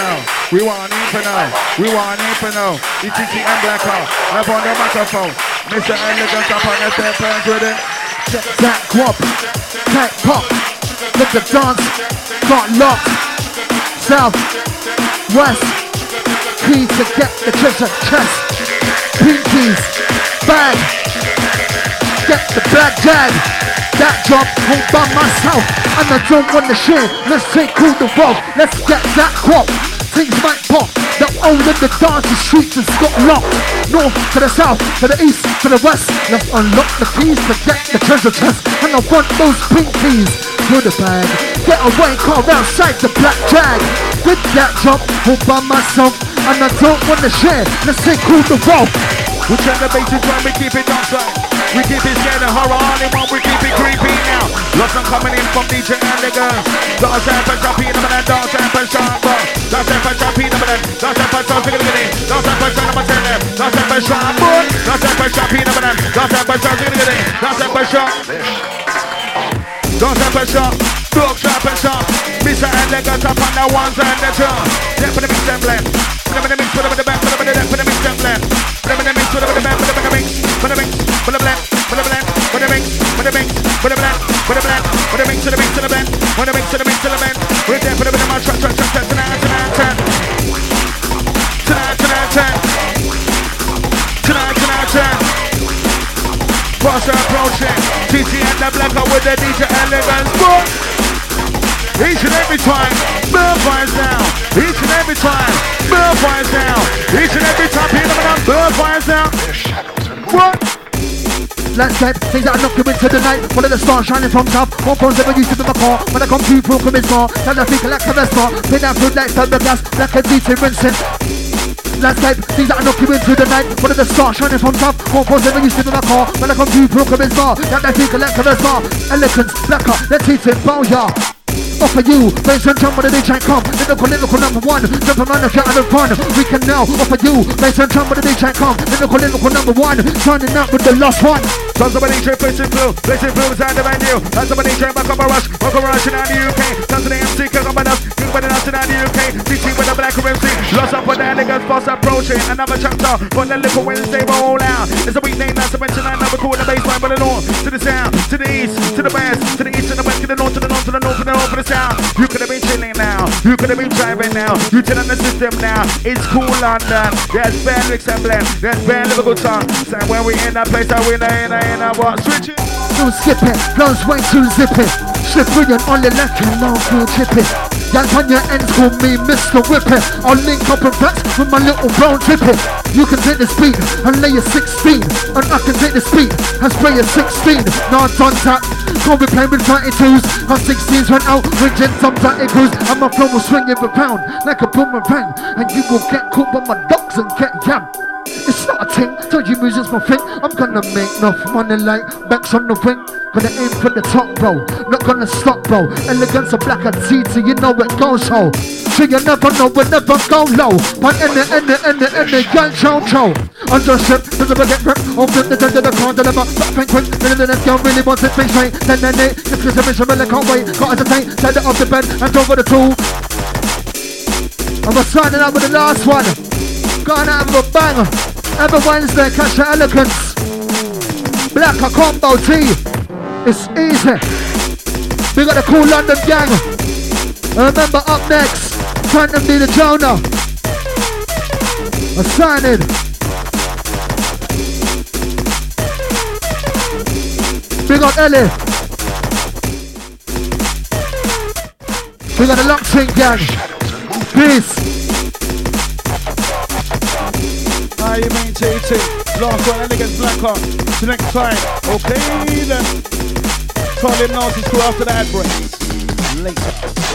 now. The TT and Black on. Up on the microphone. Mr. Elegance up on the step with it. Check that guap, tight pop. Let the dance got locked. South, west, key to get the treasure chest. Pinkies, bag, get the bag jag. That job all by myself, and I don't want to share. Let's take all the wealth, let's get that guap. Things might pop, the old and the dancing streets has got locked. North to the south, to the east, to the west. Let's unlock the keys to get the treasure chest. And I want those pink keys to the bag. Get away, car outside the black jag. With that job all by myself, and I don't want to share. Let's take all the wealth. We turn the bass to drum, we keep it downside. We keep it scared of horror, all in one, we keep it creepy now. Lots of coming in from DJ Elegance. Dance and punch up, peanut butter, dance and punch up. Dance and punch up, peanut butter, dance and punch up, dance and punch up, number 10. Dance and punch up, dance and punch up, peanut butter, dance and punch up, dance and punch up. Dance and punch up, dog trap and shop. Mr. Elegance up on the ones and the two. Step for the mix and blend. Put them in the mix, put them in the back, put them in the left, put them in the blend. Put them in the mix, put them in the back, put them in the mix, put them in, put the blend, put the blend, put the mix, put the mix, put the blend, put the blend, put the mix, to the mix, to the blend, put the mix, to the mix, to the blend. We're there, put them in the mouth, track, tonight. Faster approaching, TT and the Blacker with the DJ Elegance. Each and every time, bird fires down. Each and every time, bird fires down. Each and every time, bird fires down. What? Let's get things that are not coming to the night. One of the stars shining from top. One phone's never used to be my car. When I come to pro come in small. Tell the people like a small. Pay that food like the gas. Like a DT rinsing. Landscape, things that are knocking into the night. One of the stars shining from top. One phone's never used to be my car. When I come to pro come in small. Tell the people like a small. Elegance, Blacker, let's eat it, bow ya. Offer you, bass and drum when the DJ come. Lyrical number one, jump around if you're having fun. We can now offer you, bass and drum when the DJ come. Lyrical number one, signing out with the last one. Tons of DJ facing blue inside the venue. Tons of DJ back up a rush in the UK. Tons of the MC kick up on us, kick up on us in the UK. DT with the Black MC, lost up with the Elegance, fast approaching. Another chapter, but the little Wednesday roll out. It's a weekday, that's a mention, I never call the baseline, but the north, to the south, to the east, to the west, to the east, to the west, to the north, to the north, to the north, to the north, to the south. You could have been chilling now, you could have been driving now. You telling the system now, it's cool London. There's bare mix and blend, there's bare Liverpool tongue. So when we in that place, I win a what? Switch it. Don't skip it, blows way too zippy. Slip brilliant on your left and long feel chippy. Young on your ends call me Mr. Whippet. I'll link up and flex with my little brown tippet. You can take the speed and lay a 16, and I can take the speed and spray a 16. Now I'm done that. Can't be playing with 32s. My 16s went out with gin some crews, and my flow will swing every pound like a boomerang. And you will get caught by my dogs and get yam. It's not a thing, told you music's my thing. I'm gonna make enough money like backs on the wing. Gonna aim for the top, bro. Not gonna stop, bro. Elegance of Blacker TT, you know it goes ho. So you never know, we never go low. But in the young chow. Under ship, does it get ripped? Open the tender, the car, deliver. Back quick, the next girl really wants it face straight. Then, if there's a mission, really can't wait. Got hesitate, set it off the bed and over the tool. And we're signing up with the last one. Gonna have a bang. Every Wednesday, catch the Elegance. Blacker combo T. It's easy. We got the cool London gang. And remember up next, Phantom D the Jonah. A signing. We got Ellie. We got the Locksing gang. Peace. How you mean TT? Last one, Elegance, Blacker. Till next time. Okay then. Call him Nazi School after the ad break. Later.